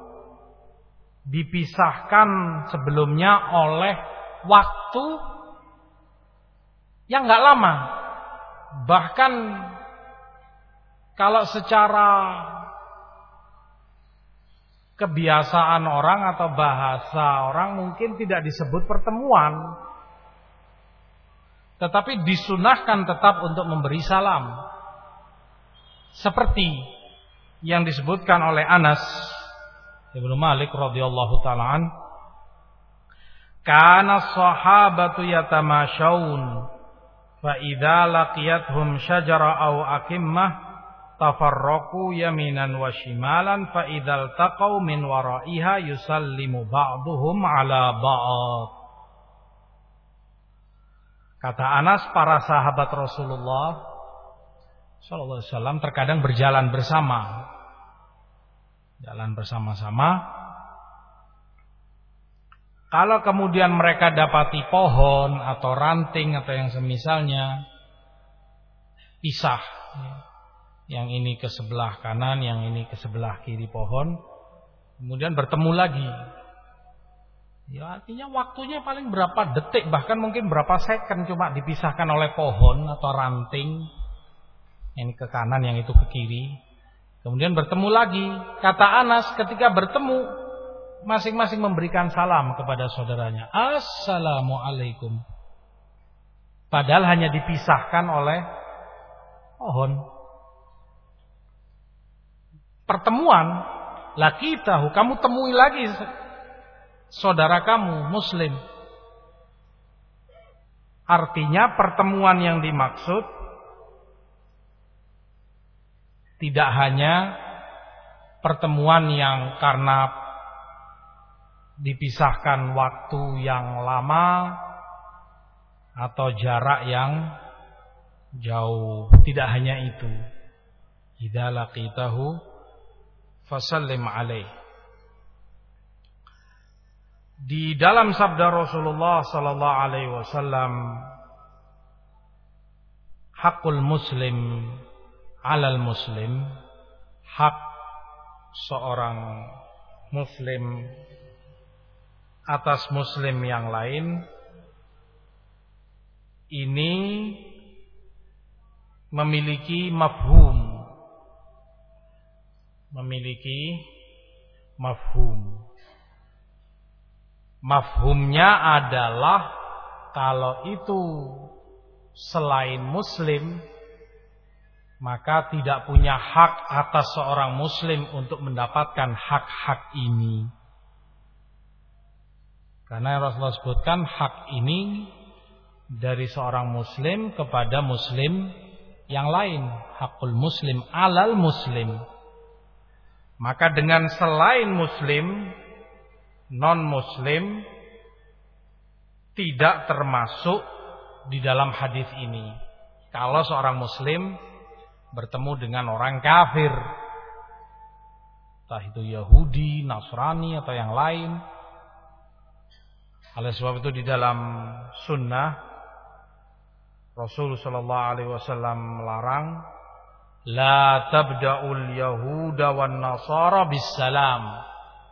dipisahkan sebelumnya oleh waktu yang gak lama. Bahkan kalau secara kebiasaan orang atau bahasa orang mungkin tidak disebut pertemuan, tetapi disunahkan tetap untuk memberi salam. Seperti yang disebutkan oleh Anas Ibnu Malik radhiyallahu ta'ala an, kana sahabatu yatamashawun fa idza laqiyathum syajara aw akimmah tafarraqu yaminan wa shimalan fa idzal taqaw min wara'iha yusallimu ba'duhum ala ba'd. Kata Anas, para sahabat Rasulullah sallallahu alaihi wasallam terkadang berjalan bersama. Jalan bersama-sama. Kalau kemudian mereka dapati pohon atau ranting atau yang semisalnya pisah, yang ini ke sebelah kanan, yang ini ke sebelah kiri pohon, kemudian bertemu lagi. Ya, artinya waktunya paling berapa detik, bahkan mungkin berapa second cuma dipisahkan oleh pohon atau ranting. Ini ke kanan, yang itu ke kiri. Kemudian bertemu lagi. Kata Anas, ketika bertemu masing-masing memberikan salam kepada saudaranya. Assalamualaikum. Padahal hanya dipisahkan oleh pohon. Pertemuan, laqitahu, kamu temui lagi saudara kamu muslim. Artinya pertemuan yang dimaksud tidak hanya pertemuan yang karena dipisahkan waktu yang lama atau jarak yang jauh. Tidak hanya itu. Idza laqitahu fasallim alaih. Di dalam sabda Rasulullah sallallahu alaihi wasallam, hakul muslim alal muslim, hak seorang muslim atas muslim yang lain, ini memiliki mafhum, memiliki mafhum. Mafhumnya adalah kalau itu selain muslim, maka tidak punya hak atas seorang muslim untuk mendapatkan hak-hak ini. Karena Rasulullah sebutkan hak ini dari seorang muslim kepada muslim yang lain. Hakul muslim alal muslim. Maka dengan selain muslim, non-muslim tidak termasuk di dalam hadis ini. Kalau seorang muslim bertemu dengan orang kafir, entah itu Yahudi, Nasrani atau yang lain, Oleh sebab itu di dalam sunnah Rasul sallallahu alaihi wasallam melarang la tabda'ul yahuda wan nasara bisalam.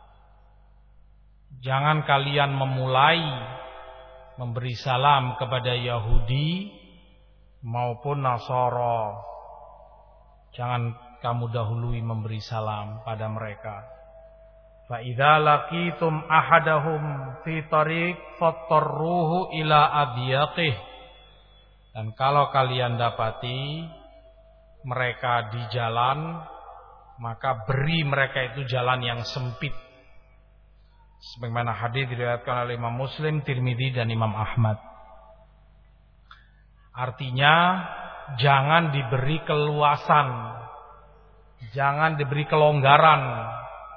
Jangan kalian memulai memberi salam kepada Yahudi maupun Nasara. Jangan kamu dahului memberi salam pada mereka. Fa idza laqitum ahadahum fi tariq fattarruhu ila adyaqih. Dan kalau kalian dapati mereka di jalan, maka beri mereka itu jalan yang sempit. Sebagaimana hadis diriwayatkan oleh Imam Muslim, Tirmidzi dan Imam Ahmad. Artinya jangan diberi keluasan, jangan diberi kelonggaran.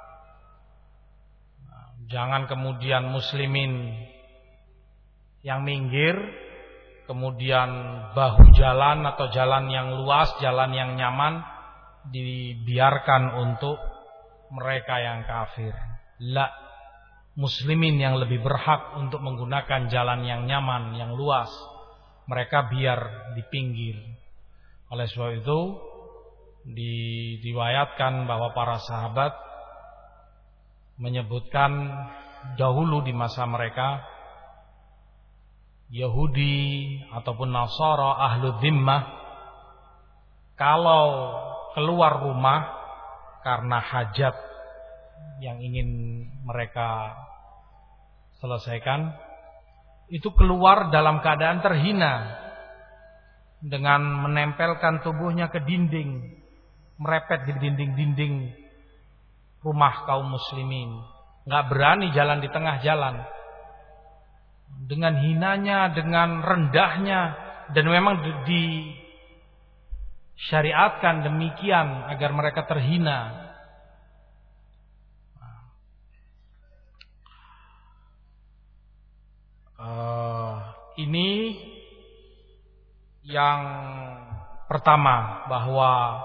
Jangan kemudian muslimin yang minggir, kemudian bahu jalan atau jalan yang luas, jalan yang nyaman dibiarkan untuk mereka yang kafir. La, muslimin yang lebih berhak untuk menggunakan jalan yang nyaman, yang luas, mereka biar di pinggir. Oleh sebab itu diriwayatkan bahwa para sahabat menyebutkan dahulu di masa mereka Yahudi ataupun Nasara ahlu dhimmah kalau keluar rumah karena hajat yang ingin mereka selesaikan, itu keluar dalam keadaan terhina dengan menempelkan tubuhnya ke dinding, merepet di dinding-dinding rumah kaum muslimin, nggak berani jalan di tengah jalan. Dengan hinanya, dengan rendahnya, dan memang disyariatkan demikian agar mereka terhina. Uh, ini yang pertama, bahwa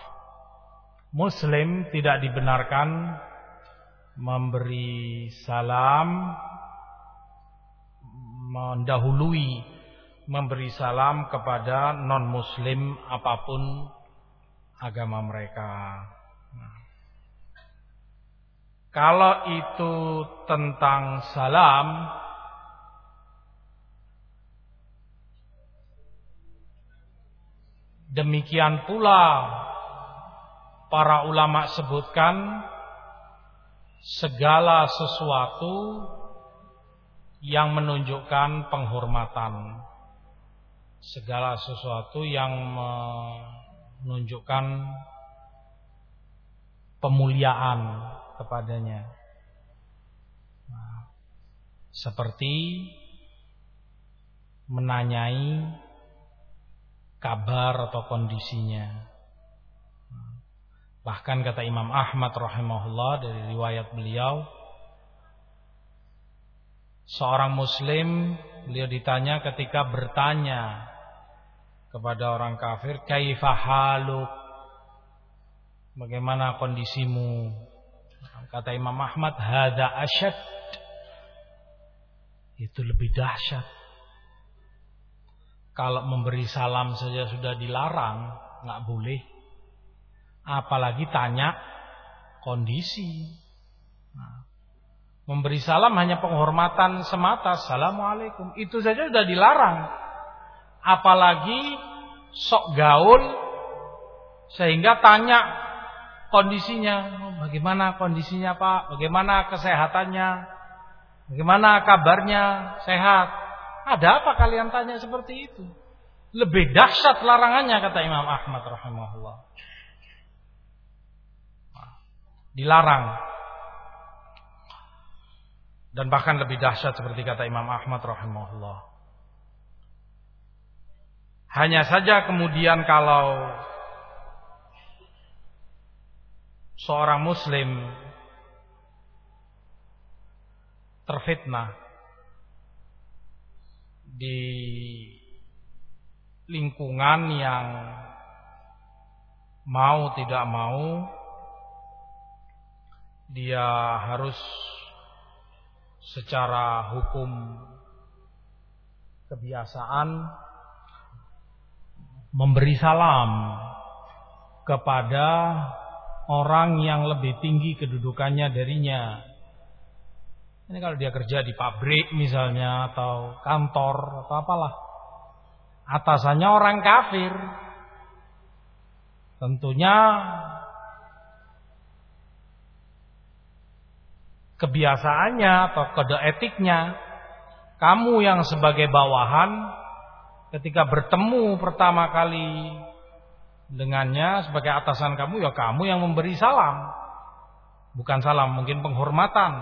Muslim tidak dibenarkan memberi salam, mendahului memberi salam kepada non-muslim apapun agama mereka. Nah, kalau itu tentang salam, demikian pula para ulama sebutkan segala sesuatu yang menunjukkan penghormatan, segala sesuatu yang menunjukkan pemuliaan kepadanya, nah, seperti menanyai kabar atau kondisinya. Bahkan kata Imam Ahmad rahimahullah dari riwayat beliau, seorang muslim, beliau ditanya ketika bertanya kepada orang kafir, kaifa haluk, bagaimana kondisimu? Kata Imam Ahmad, hadza asyad, itu lebih dahsyat. Kalau memberi salam saja sudah dilarang, nggak boleh, apalagi tanya kondisi. Nah, memberi salam hanya penghormatan semata, assalamualaikum, itu saja sudah dilarang. Apalagi sok gaul sehingga tanya kondisinya, oh, bagaimana kondisinya Pak, bagaimana kesehatannya, bagaimana kabarnya, sehat. Ada apa kalian tanya seperti itu? Lebih dahsyat larangannya, kata Imam Ahmad rahimahullah. Dilarang. Dan bahkan lebih dahsyat seperti kata Imam Ahmad rahimahullah. Hanya saja kemudian kalau seorang muslim terfitnah di lingkungan yang mau tidak mau dia harus secara hukum kebiasaan memberi salam kepada orang yang lebih tinggi kedudukannya darinya. Ini kalau dia kerja di pabrik misalnya, atau kantor atau apalah, atasannya orang kafir, tentunya kebiasaannya atau kode etiknya, kamu yang sebagai bawahan ketika bertemu pertama kali dengannya sebagai atasan kamu, ya kamu yang memberi salam. Bukan salam, mungkin penghormatan.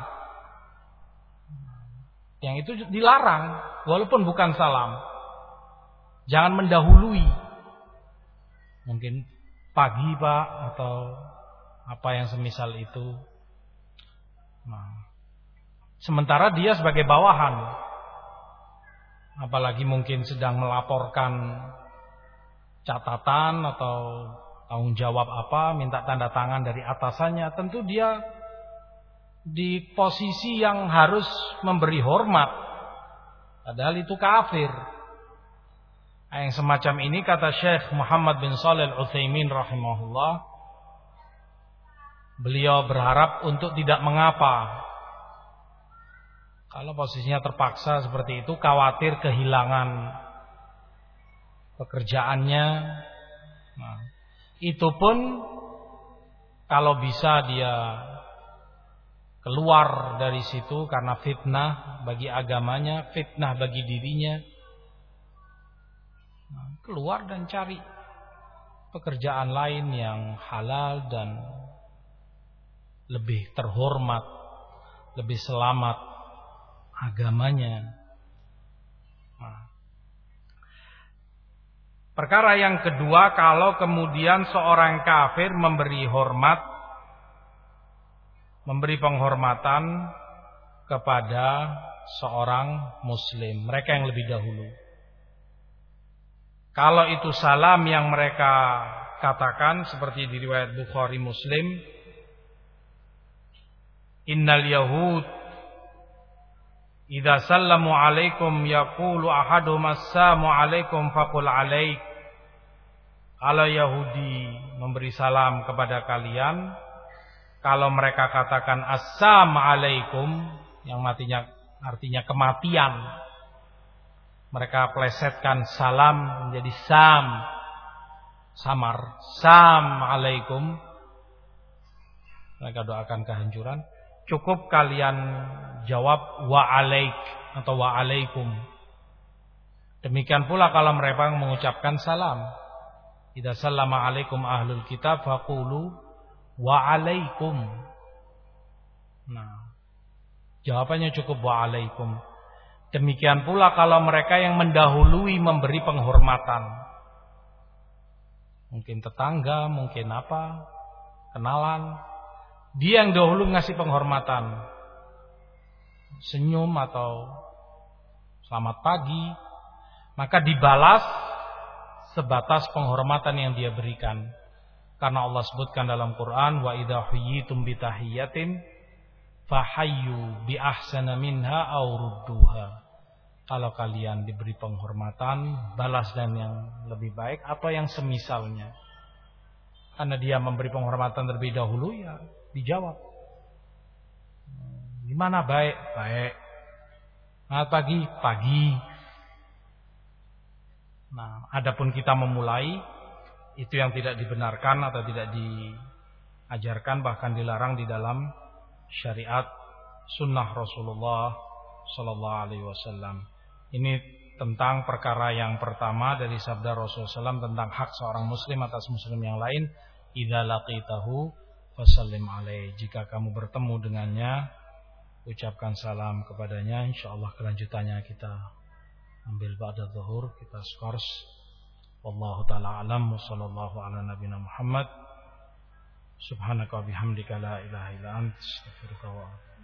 Yang itu dilarang, walaupun bukan salam. Jangan mendahului. Mungkin pagi Pak, atau apa yang semisal itu. Nah, sementara dia sebagai bawahan, apalagi mungkin sedang melaporkan catatan atau tanggung jawab apa, minta tanda tangan dari atasannya, tentu dia di posisi yang harus memberi hormat, padahal itu kafir. Yang semacam ini, kata Syekh Muhammad bin Shalih Al-Utsaimin rahimahullah, beliau berharap untuk tidak mengapa kalau posisinya terpaksa seperti itu, khawatir kehilangan pekerjaannya. Nah, itu pun kalau bisa dia keluar dari situ karena fitnah bagi agamanya, fitnah bagi dirinya, nah, keluar dan cari pekerjaan lain yang halal dan lebih terhormat, lebih selamat agamanya. Nah, perkara yang kedua, kalau kemudian seorang kafir memberi hormat, memberi penghormatan kepada seorang muslim, mereka yang lebih dahulu. Kalau itu salam yang mereka katakan seperti di riwayat Bukhari Muslim, innal yahud idza sallamu alaikum yaqulu ahaduhum assalamu alaikum faqul alaik. Kalau Yahudi memberi salam kepada kalian, kalau mereka katakan assalamu alaikum, yang artinya artinya kematian, mereka plesetkan salam menjadi sam, samar, sam alaikum, mereka doakan kehancuran. Cukup kalian jawab wa alaik atau wa alaikum. Demikian pula kalau mereka mengucapkan salam, idza sallama alaikum ahlul kitab faqulu wa alaikum. Nah, jawabannya cukup wa alaikum. Demikian pula kalau mereka yang mendahului memberi penghormatan, mungkin tetangga, mungkin apa, kenalan, dia yang dahulu ngasih penghormatan, senyum atau selamat pagi, maka dibalas sebatas penghormatan yang dia berikan. Karena Allah sebutkan dalam Quran, wa idza huyyitum bi tahiyyatin fahayyu bi ahsana minha aw rudduha. Kalau kalian diberi penghormatan, balas dan yang lebih baik atau yang semisalnya. Karena dia memberi penghormatan terlebih dahulu, ya dijawab. Gimana, baik? Baik. Selamat pagi? Pagi. Nah, adapun kita memulai, itu yang tidak dibenarkan atau tidak diajarkan, bahkan dilarang di dalam syariat sunnah Rasulullah sallallahu alaihi wasallam. Ini tentang perkara yang pertama dari sabda Rasulullah sallallahu alaihi wasallam tentang hak seorang muslim atas muslim yang lain. Idza laqitahu fasallim alaihi. Jika kamu bertemu dengannya, ucapkan salam kepadanya. Insyaallah kelanjutannya kita ambil ba'da zuhur, kita skors. Wallahu taala alam wa sallallahu ala nabiyina Muhammad. Subhanaka wa bihamdika la ilaha illa anta astaghfiruka wa atubu